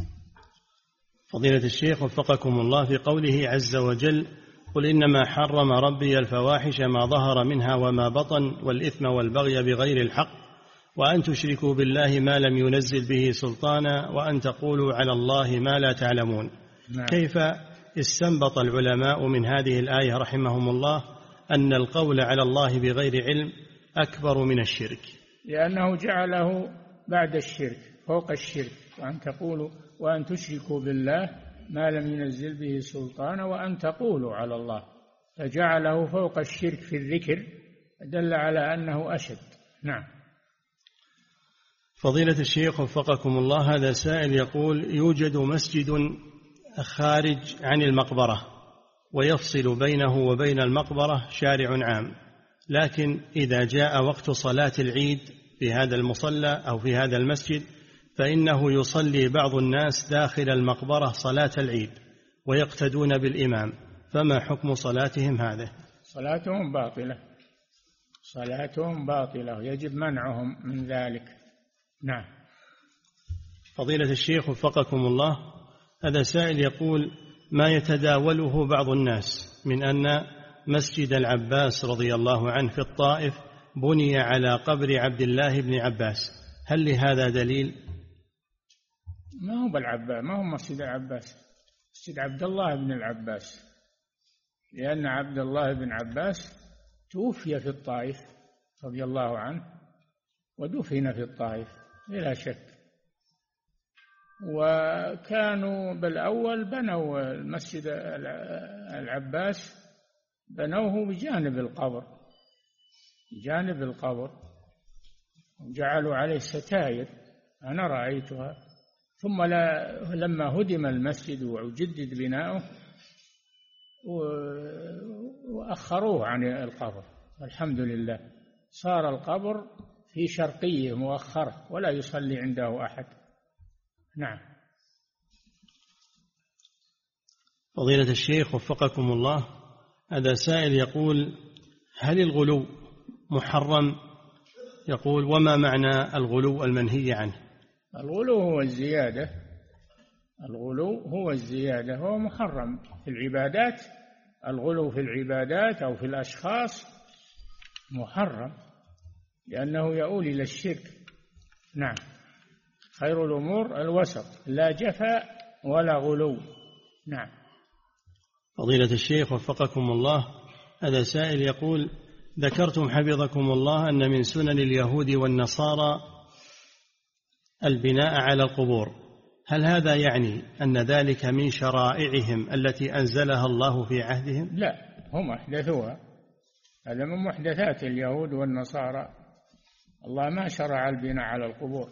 فضيلة الشيخ وفقكم الله، في قوله عز وجل: قل إنما حرم ربي الفواحش ما ظهر منها وما بطن والإثم والبغي بغير الحق وأن تشركوا بالله ما لم ينزل به سلطانا وأن تقولوا على الله ما لا تعلمون. نعم. كيف استنبط العلماء من هذه الآية رحمهم الله أن القول على الله بغير علم أكبر من الشرك؟ لأنه جعله بعد الشرك فوق الشرك، وأن تقولوا وأن تشركوا بالله ما لم ينزل به سلطانا وأن تقولوا على الله، فجعله فوق الشرك في الذكر، دل على أنه أشد. نعم. فضيلة الشيخ وفقكم الله، هذا سائل يقول: يوجد مسجد خارج عن المقبرة ويفصل بينه وبين المقبرة شارع عام، لكن إذا جاء وقت صلاة العيد في هذا المصلى أو في هذا المسجد فإنه يصلي بعض الناس داخل المقبرة صلاة العيد ويقتدون بالإمام، فما حكم صلاتهم هذه؟ صلاتهم باطلة، صلاتهم باطلة، يجب منعهم من ذلك. نعم. فضيلة الشيخ وفقكم الله، هذا سائل يقول: ما يتداوله بعض الناس من أن مسجد العباس رضي الله عنه في الطائف بني على قبر عبد الله بن عباس، هل لهذا دليل؟ ما هو بالعباس، ما هو مسجد العباس، مسجد عبد الله بن العباس، لأن عبد الله بن عباس توفي في الطائف رضي الله عنه ودفن في الطائف بلا شك. وكانوا بالأول بنوا المسجد العباس، بنوه بجانب القبر، بجانب القبر، وجعلوا عليه ستائر، أنا رأيتها. ثم لما هدم المسجد وجدد بناؤه وأخروه عن القبر، الحمد لله صار القبر في شرقية مؤخرة ولا يصلي عنده أحد. نعم. فضيلة الشيخ وفقكم الله، هذا سائل يقول: هل الغلو محرم؟ يقول: وما معنى الغلو المنهي عنه؟ الغلو هو الزيادة، الغلو هو الزيادة، هو محرم في العبادات. الغلو في العبادات أو في الأشخاص محرم لأنه يؤول إلى الشرك. نعم. خير الأمور الوسط، لا جفا ولا غلو. نعم. فضيلة الشيخ وفقكم الله، هذا سائل يقول: ذكرتم حفظكم الله أن من سنن اليهود والنصارى البناء على القبور، هل هذا يعني أن ذلك من شرائعهم التي أنزلها الله في عهدهم؟ لا، هم أحدثوها، هذا من محدثات اليهود والنصارى. الله ما شرع البناء على القبور،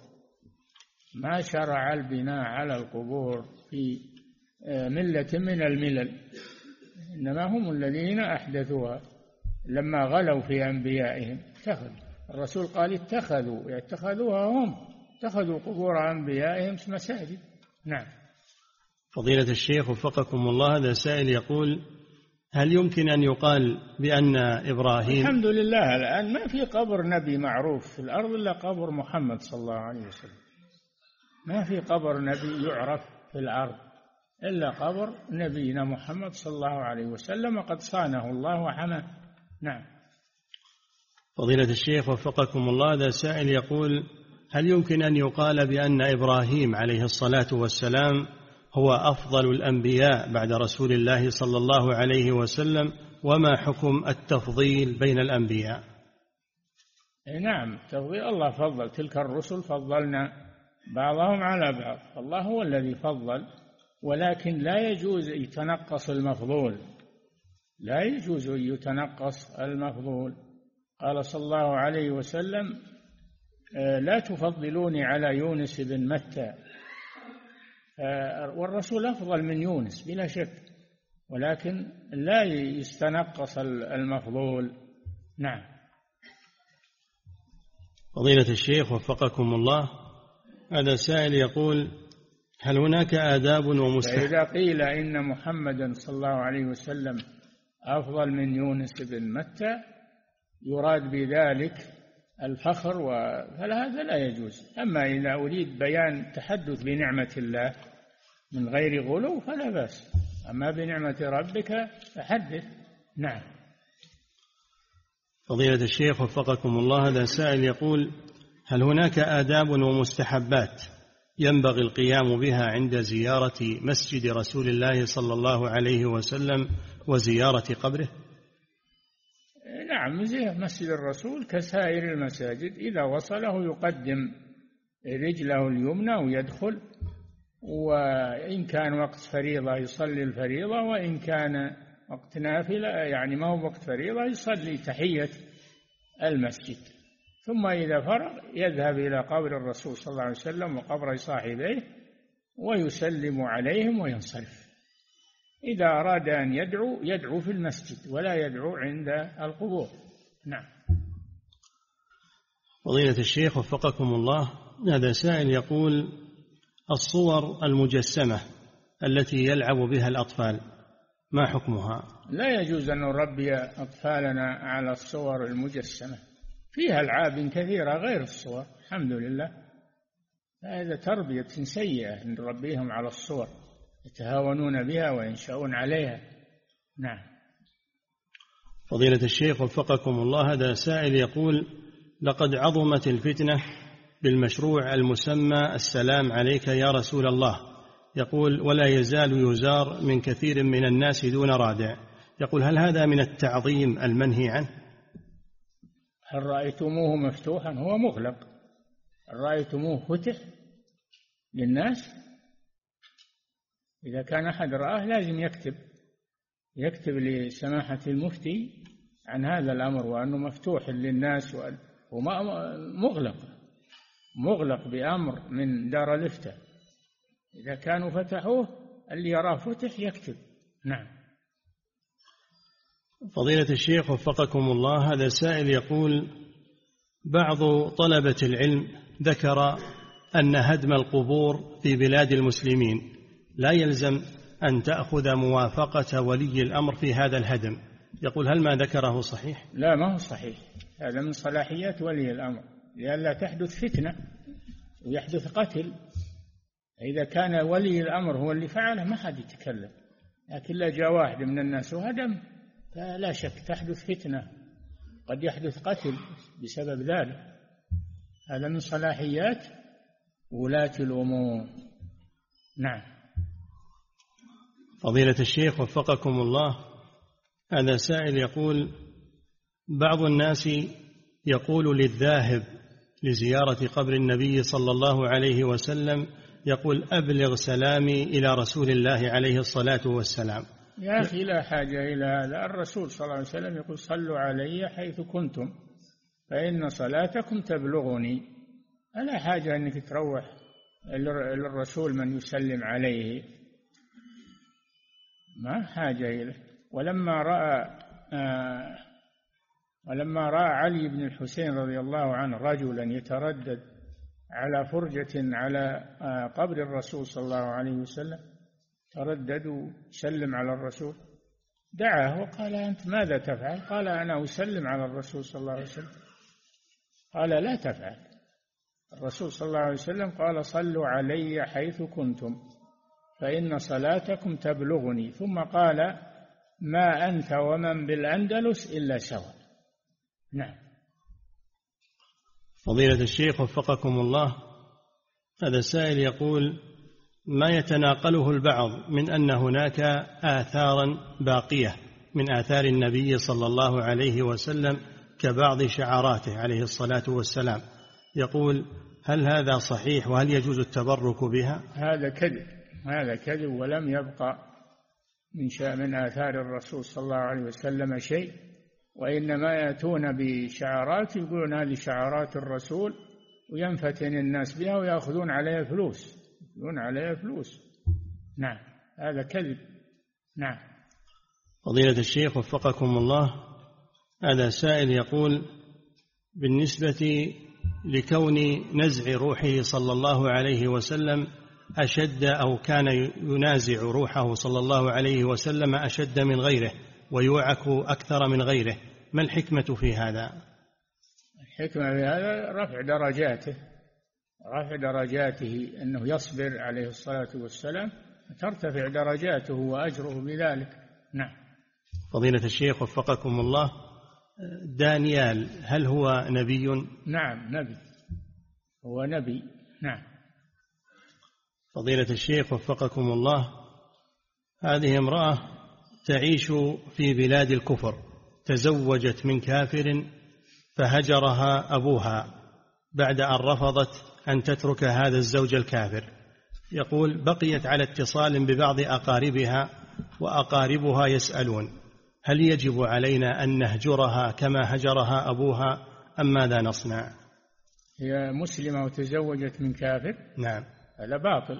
ما شرع البناء على القبور في ملة من الملل، إنما هم الذين أحدثوها لما غلوا في أنبيائهم. الرسول قال اتخذوها هم، اتخذوا قبور أنبيائهم مساجد. نعم. فضيلة الشيخ وفقكم الله، هذا سائل يقول: هل يمكن أن يقال بأن إبراهيم؟ الحمد لله الآن ما في قبر نبي معروف في الأرض إلا قبر محمد صلى الله عليه وسلم، ما في قبر نبي يعرف في الأرض إلا قبر نبينا محمد صلى الله عليه وسلم، وقد صانه الله وحماه. نعم. فضيلة الشيخ وفقكم الله، هذا سائل يقول: هل يمكن أن يقال بأن إبراهيم عليه الصلاة والسلام هو أفضل الأنبياء بعد رسول الله صلى الله عليه وسلم؟ وما حكم التفضيل بين الأنبياء؟ نعم، تفضيل الله فضل تلك الرسل، فضلنا بعضهم على بعض، الله هو الذي فضل، ولكن لا يجوز يتنقص المفضول، لا يجوز أن يتنقص المفضول. قال صلى الله عليه وسلم: لا تفضلوني على يونس بن متى، والرسول أفضل من يونس بلا شك، ولكن لا يستنقص المفضول. نعم. فضيلة الشيخ وفقكم الله، هذا سائل يقول: هل هناك آداب ومستحبات؟ فإذا قيل إن محمدا صلى الله عليه وسلم أفضل من يونس بن متى يراد بذلك الفخر، فهذا لا يجوز. أما إذا أريد بيان تحدث بنعمة الله من غير غلو فلا بأس، أما بنعمة ربك فحدث. نعم. فضيلة الشيخ وفقكم الله، هذا سائل يقول: هل هناك آداب ومستحبات ينبغي القيام بها عند زيارة مسجد رسول الله صلى الله عليه وسلم وزيارة قبره؟ نعم، مسجد الرسول كسائر المساجد، إذا وصله يقدم رجله اليمنى ويدخل، وإن كان وقت فريضة يصلي الفريضة، وإن كان وقت نافلة يعني ما هو وقت فريضة يصلي تحية المسجد، ثم إذا فرغ يذهب إلى قبر الرسول صلى الله عليه وسلم وقبر صاحبيه ويسلم عليهم وينصرف. إذا أراد أن يدعو في المسجد ولا يدعو عند القبور. نعم. فضيلة الشيخ وفقكم الله، هذا سائل يقول: الصور المجسمة التي يلعب بها الأطفال ما حكمها؟ لا يجوز أن نربي أطفالنا على الصور المجسمة، فيها ألعاب كثيرة غير الصور، الحمد لله. هذا تربية سيئة نربيهم على الصور، يتهاونون بها وينشأون عليها. نعم. فضيلة الشيخ وفقكم الله، هذا سائل يقول: لقد عظمت الفتنة بالمشروع المسمى السلام عليك يا رسول الله، يقول: ولا يزال يزار من كثير من الناس دون رادع، يقول: هل هذا من التعظيم المنهي عنه؟ هل رأيتموه مفتوحا؟ هو مغلق. هل رأيتموه فتح للناس؟ إذا كان أحد رآه لازم يكتب لسماحة المفتي عن هذا الأمر، وأنه مفتوح للناس، وما مغلق بأمر من دار الإفتاء. إذا كانوا فتحوه اللي يراه فتح يكتب. نعم. فضيلة الشيخ وفقكم الله، هذا سائل يقول: بعض طلبة العلم ذكر أن هدم القبور في بلاد المسلمين لا يلزم أن تأخذ موافقة ولي الأمر في هذا الهدم. يقول هل ما ذكره صحيح؟ لا، ما هو صحيح. هذا من صلاحيات ولي الأمر لئلا تحدث فتنة ويحدث قتل. إذا كان ولي الأمر هو اللي فعله ما حد يتكلم، لكن لا جاء واحد من الناس وهدم فلا شك تحدث فتنة، قد يحدث قتل بسبب ذلك. هذا من صلاحيات ولاة الأمور. نعم. فضيلة الشيخ وفقكم الله، هذا سائل يقول بعض الناس يقول للذاهب لزيارة قبر النبي صلى الله عليه وسلم يقول أبلغ سلامي إلى رسول الله عليه الصلاة والسلام. يا أخي لا حاجة إلى هذا. الرسول صلى الله عليه وسلم يقول صلوا علي حيث كنتم فإن صلاتكم تبلغني. لا حاجة أنك تروح للرسول من يسلم عليه، ما حاجة إليه. ولما رأى علي بن الحسين رضي الله عنه رجلا يتردد على فرجة على قبر الرسول صلى الله عليه وسلم، تردد وسلم على الرسول، دعاه وقال أنت ماذا تفعل؟ قال أنا أسلم على الرسول صلى الله عليه وسلم. قال لا تفعل. الرسول صلى الله عليه وسلم قال صلوا علي حيث كنتم فإن صلاتكم تبلغني، ثم قال ما أنت ومن بالأندلس إلا سواء. نعم. فضيلة الشيخ وفقكم الله، هذا السائل يقول ما يتناقله البعض من أن هناك آثارا باقية من آثار النبي صلى الله عليه وسلم كبعض شعاراته عليه الصلاة والسلام، يقول هل هذا صحيح وهل يجوز التبرك بها؟ هذا كذب، ولم يبقى من آثار الرسول صلى الله عليه وسلم شيء، وإنما يأتون بشعارات يقولون هذه شعارات الرسول وينفتن الناس بها ويأخذون عليها فلوس. نعم، هذا كذب. نعم. فضيلة الشيخ وفقكم الله، هذا سائل يقول بالنسبة لكون نزع روحه صلى الله عليه وسلم أشد أو كان ينازع روحه صلى الله عليه وسلم أشد من غيره ويوعك أكثر من غيره، ما الحكمة في هذا؟ الحكمة في هذا رفع درجاته أنه يصبر عليه الصلاة والسلام، ترتفع درجاته وأجره بذلك. نعم. فضيلة الشيخ وفقكم الله، دانيال هل هو نبي؟ نعم نبي، هو نبي. نعم. فضيلة الشيخ وفقكم الله، هذه امرأة تعيش في بلاد الكفر، تزوجت من كافر فهجرها أبوها بعد أن رفضت أن تترك هذا الزوج الكافر. يقول بقيت على اتصال ببعض أقاربها وأقاربها يسألون هل يجب علينا أن نهجرها كما هجرها أبوها أم ماذا نصنع؟ هي مسلمة وتزوجت من كافر؟ نعم. هذا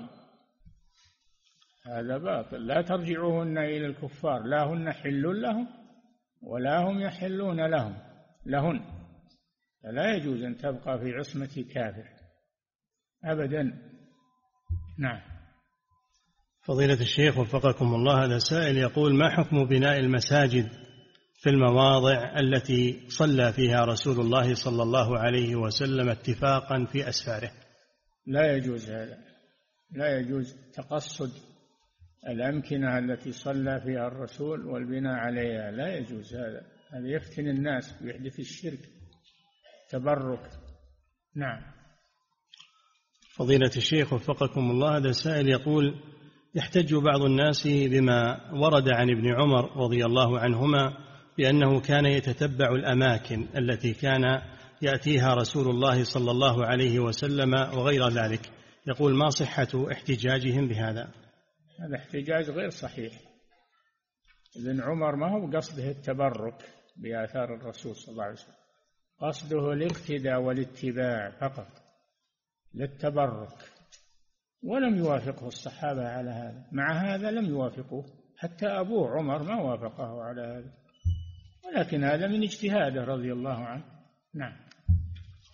باطل. لا ترجعوهن إلى الكفار، لا هن حل لهم ولا هم يحلون لهن. فلا يجوز أن تبقى في عصمة كافر أبدا. نعم. فضيلة الشيخ وفقكم الله، هذا سائل يقول ما حكم بناء المساجد في المواضع التي صلى فيها رسول الله صلى الله عليه وسلم اتفاقا في أسفاره؟ لا يجوز هذا، لا يجوز تقصد الأمكنة التي صلى فيها الرسول والبناء عليها، لا يجوز هذا يفتن الناس ويحدث الشرك تبرك. نعم. فضيلة الشيخ وفقكم الله، هذا سائل يقول يحتج بعض الناس بما ورد عن ابن عمر رضي الله عنهما بأنه كان يتتبع الأماكن التي كان يأتيها رسول الله صلى الله عليه وسلم وغير ذلك، يقول ما صحة احتجاجهم بهذا؟ هذا احتجاج غير صحيح. ابن عمر ما هو قصده التبرك بآثار الرسول صلى الله عليه وسلم، قصده الاقتداء والاتباع فقط للتبرك، ولم يوافقه الصحابة على هذا. مع هذا لم يوافقوه، حتى أبوه عمر ما وافقه على هذا، ولكن هذا من اجتهاده رضي الله عنه. نعم.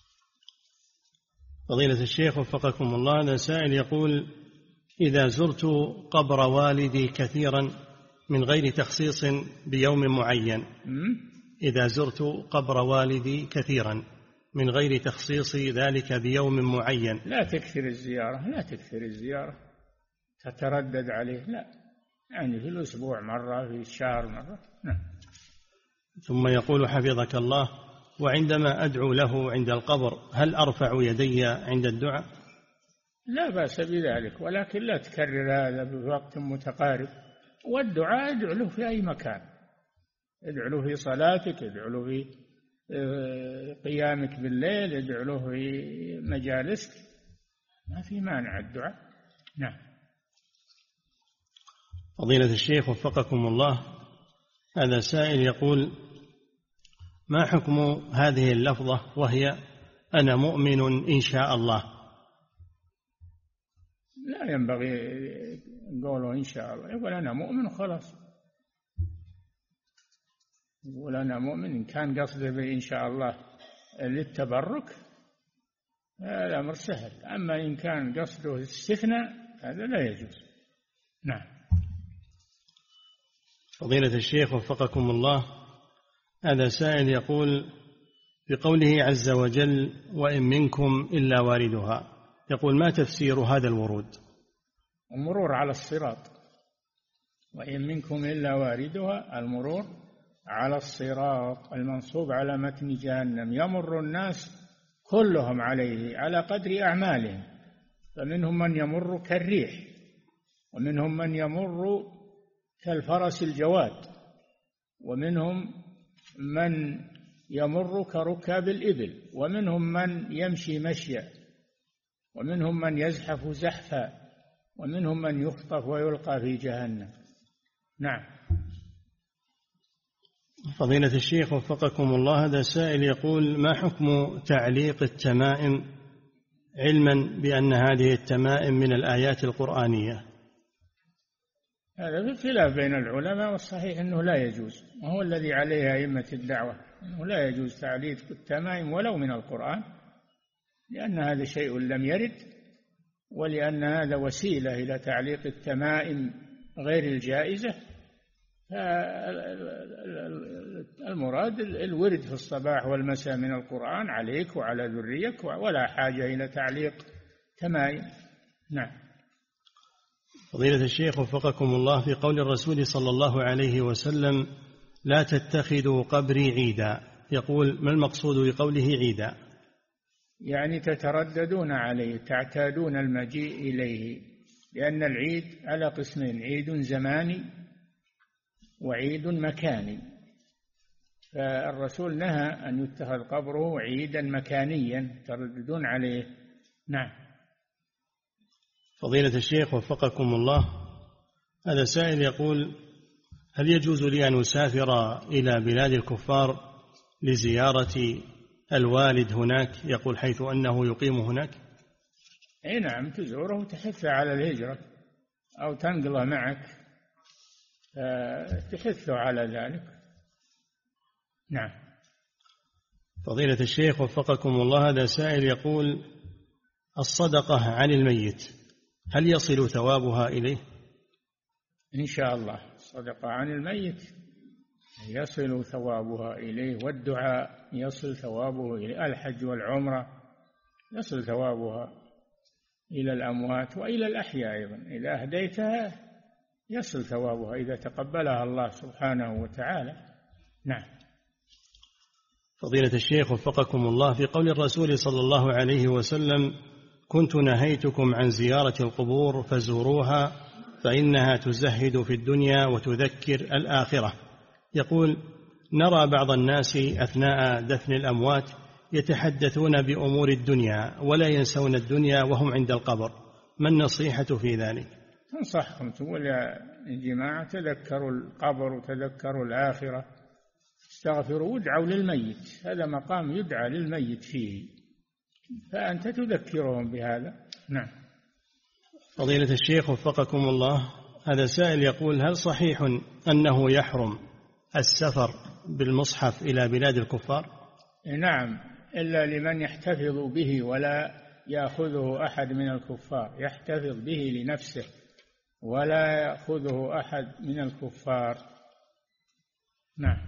فضيلة الشيخ وفقكم الله، هذا سائل يقول: إذا زرت قبر والدي كثيرا من غير تخصيص بيوم معين، إذا زرت قبر والدي كثيرا من غير تخصيص ذلك بيوم معين. لا تكثر الزيارة، لا تكثر الزيارة، تتردد عليه، لا، يعني في الأسبوع مرة، في الشهر مرة. نعم. ثم يقول حفظك الله: وعندما أدعو له عند القبر هل أرفع يدي عند الدعاء؟ لا بأس بذلك، ولكن لا تكرر هذا بوقت متقارب. والدعاء ادعو له في أي مكان، ادعو له في صلاتك، ادعو له في قيامك بالليل، ادعو له في مجالسك، ما في مانع الدعاء. نعم. فضيلة الشيخ وفقكم الله، هذا سائل يقول: ما حكم هذه اللفظة وهي أنا مؤمن إن شاء الله؟ لا ينبغي نقوله إن شاء الله، يقول أنا مؤمن خلاص، يقول أنا مؤمن. إن كان قصده إن شاء الله للتبرك هذا أمر سهل، أما إن كان قصده الاستثناء هذا لا يجوز. نعم. فضيلة الشيخ وفقكم الله، هذا سائل يقول: بقوله عز وجل وإن منكم إلا واردها، يقول: ما تفسير هذا الورود؟ المرور على الصراط، وإن منكم إلا واردها، المرور على الصراط المنصوب على متن جهنم، يمر الناس كلهم عليه على قدر أعمالهم، فمنهم من يمر كالريح، ومنهم من يمر كالفرس الجواد، ومنهم من يمر كركاب الإبل، ومنهم من يمشي مشيا، ومنهم من يزحف زحفا، ومنهم من يخطف ويلقى في جهنم. نعم. فضيلة الشيخ وفقكم الله، هذا سائل يقول: ما حكم تعليق التمائم علما بأن هذه التمائم من الآيات القرآنية؟ هذا في خلاف بين العلماء، والصحيح أنه لا يجوز، وهو الذي عليه أئمة الدعوة، أنه لا يجوز تعليق التمائم ولو من القرآن، لأن هذا شيء لم يرد، ولأن هذا وسيلة إلى تعليق التمائم غير الجائزة. المراد الورد في الصباح والمساء من القرآن عليك وعلى ذريك، ولا حاجة إلى تعليق تمائم. نعم. فضيلة الشيخ وفقكم الله، في قول الرسول صلى الله عليه وسلم: لا تتخذوا قبري عيدا، يقول: ما المقصود بقوله عيدا؟ يعني تترددون عليه، تعتادون المجيء إليه، لأن العيد على قسمين: عيد زماني وعيد مكاني، فالرسول نهى أن يتخذ قبره عيدا مكانيا ترددون عليه. نعم. فضيلة الشيخ وفقكم الله، هذا سائل يقول: هل يجوز لي أن أسافر إلى بلاد الكفار لزيارة الوالد هناك؟ يقول: حيث أنه يقيم هناك. أي نعم، تزوره وتحث على الهجرة، أو تنقله معك تحثه على ذلك. نعم. فضيلة الشيخ وفقكم الله، هذا سائل يقول: الصدقة عن الميت هل يصل ثوابها إليه؟ إن شاء الله الصدقة عن الميت يصل ثوابها إليه، والدعاء يصل ثوابه إليه، الحج والعمرة يصل ثوابها إلى الأموات وإلى الأحياء أيضا، إذا أهديتها يصل ثوابها إذا تقبلها الله سبحانه وتعالى. نعم. فضيلة الشيخ وفقكم الله، في قول الرسول صلى الله عليه وسلم: كنت نهيتكم عن زيارة القبور فزوروها فإنها تزهد في الدنيا وتذكر الآخرة، يقول: نرى بعض الناس أثناء دفن الأموات يتحدثون بأمور الدنيا ولا ينسون الدنيا وهم عند القبر، ما النصيحة في ذلك؟ تنصحهم، تقول: يا جماعة تذكروا القبر وتذكروا الآخرة، استغفروا وادعوا للميت، هذا مقام يدعى للميت فيه، فأنت تذكرهم بهذا. نعم. فضيلة الشيخ وفقكم الله، هذا سائل يقول: هل صحيح أنه يحرم السفر بالمصحف إلى بلاد الكفار؟ نعم، إلا لمن يحتفظ به ولا يأخذه أحد من الكفار، يحتفظ به لنفسه ولا يأخذه أحد من الكفار. نعم.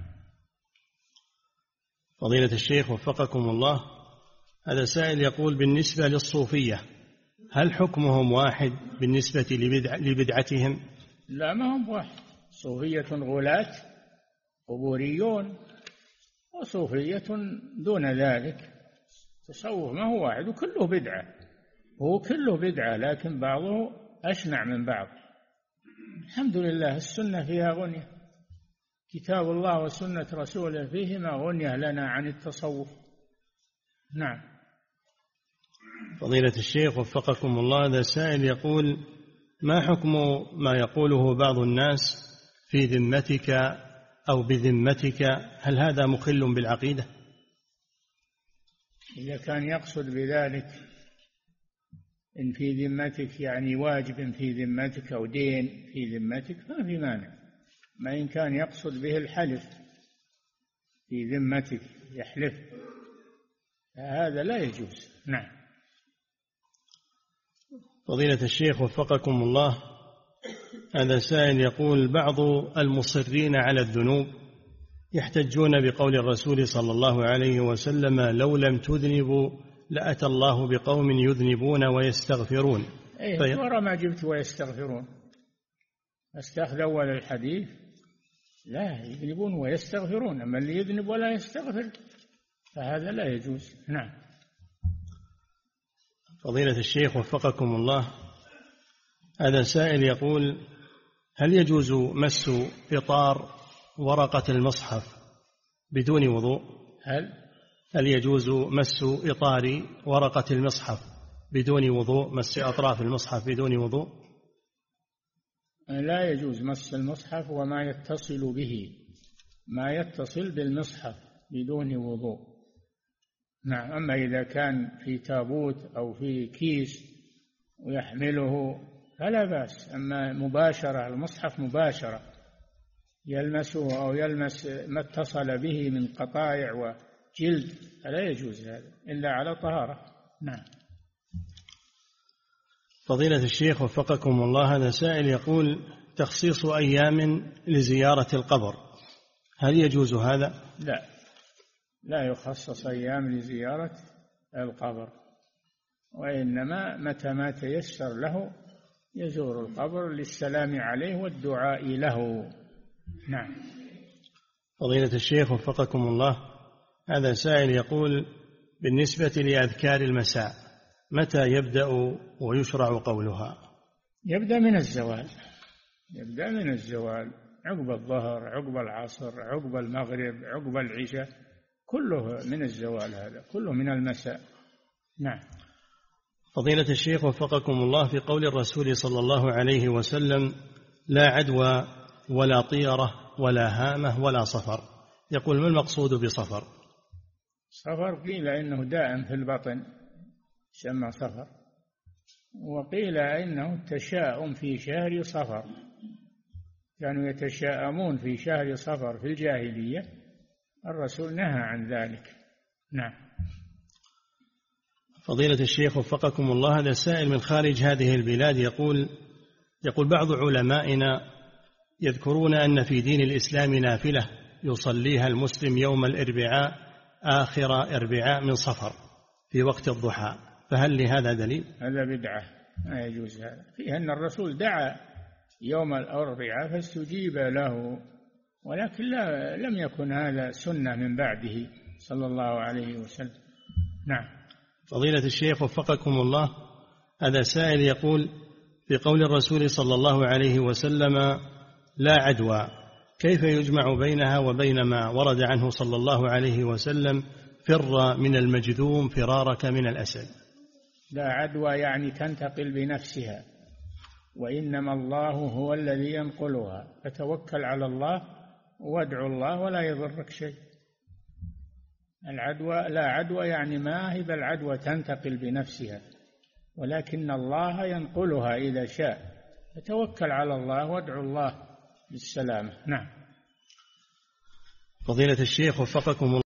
فضيلة الشيخ وفقكم الله، هذا سائل يقول بالنسبة للصوفية هل حكمهم واحد بالنسبة لبدعتهم؟ لا، ما هم واحد. صوفية غلاة قبوريون، وصوفية دون ذلك. تصوف ما هو واحد، وكله بدعة، هو كله بدعة، لكن بعضه أشنع من بعض. الحمد لله السنة فيها غنية، كتاب الله وسنة رسوله فيهما غنية لنا عن التصوف. نعم. فضيلة الشيخ وفقكم الله، هذا سائل يقول ما حكم ما يقوله بعض الناس في ذمتك أو بذمتك، هل هذا مخل بالعقيدة؟ إذا كان يقصد بذلك إن في ذمتك يعني واجب في ذمتك أو دين في ذمتك ما في مانع، ما إن كان يقصد به الحلف في ذمتك يحلف، هذا لا يجوز. نعم. فضيلة الشيخ وفقكم الله، هذا سائل يقول بعض المصرين على الذنوب يحتجون بقول الرسول صلى الله عليه وسلم لو لم تذنبوا لأتى الله بقوم يذنبون ويستغفرون. ورا ما جبت ويستغفرون، استأخذ أول الحديث، لا يذنبون ويستغفرون، أما اللي يذنب ولا يستغفر فهذا لا يجوز. نعم. فضيلة الشيخ وفقكم الله، هذا سائل يقول هل يجوز مس إطار ورقة المصحف بدون وضوء؟ هل يجوز مس إطار ورقة المصحف بدون وضوء، مس أطراف المصحف بدون وضوء؟ لا يجوز مس المصحف وما يتصل به، ما يتصل بالمصحف بدون وضوء. نعم. أما إذا كان في تابوت أو في كيس ويحمله فلا بأس، أما مباشرة المصحف مباشرة يلمسه أو يلمس ما اتصل به من قطائع وجلد فلا يجوز هذا إلا على طهارة. نعم. فضيلة الشيخ وفقكم الله، هذا سائل يقول تخصيص أيام لزيارة القبر، هل يجوز هذا؟ لا يخصص أيام لزيارة القبر، وإنما متى ما تيسر له يزور القبر للسلام عليه والدعاء له. نعم. فضيلة الشيخ وفقكم الله، هذا سائل يقول بالنسبة لأذكار المساء متى يبدأ ويشرع قولها؟ يبدأ من الزوال، عقب الظهر، عقب العصر، عقب المغرب، عقب العشاء، كله من الزوال، هذا كله من المساء. نعم. فضيلة الشيخ وفقكم الله، في قول الرسول صلى الله عليه وسلم لا عدوى ولا طيرة ولا هامة ولا صفر، يقول ما المقصود بصفر؟ صفر قيل إنه داء في البطن يسمى صفر، وقيل إنه تشاؤم في شهر صفر، كانوا يتشاءمون في شهر صفر في الجاهلية، الرسول نهى عن ذلك. نعم. فضيلة الشيخ وفقكم الله، هذا سائل من خارج هذه البلاد يقول بعض علمائنا يذكرون أن في دين الإسلام نافلة يصليها المسلم يوم الأربعاء آخر أربعاء من صفر في وقت الضحى، فهل لهذا دليل؟ هذا بدعة، ما يجوز هذا، فيه أن الرسول دعا يوم الأربعاء فاستجيب له، ولكن لم يكن هذا سنة من بعده صلى الله عليه وسلم. نعم. فضيلة الشيخ وفقكم الله، هذا سائل يقول في قول الرسول صلى الله عليه وسلم لا عدوى، كيف يجمع بينها وبين ما ورد عنه صلى الله عليه وسلم فر من المجذوم فرارك من الأسد؟ لا عدوى يعني تنتقل بنفسها، وإنما الله هو الذي ينقلها، فتوكل على الله وادعو الله ولا يضرك شيء. العدوى لا عدوى يعني ما هي بالعدوى تنتقل بنفسها، ولكن الله ينقلها إذا شاء، فتوكل على الله وادعو الله بالسلامة. نعم. فضيلة الشيخ وفقكم الله.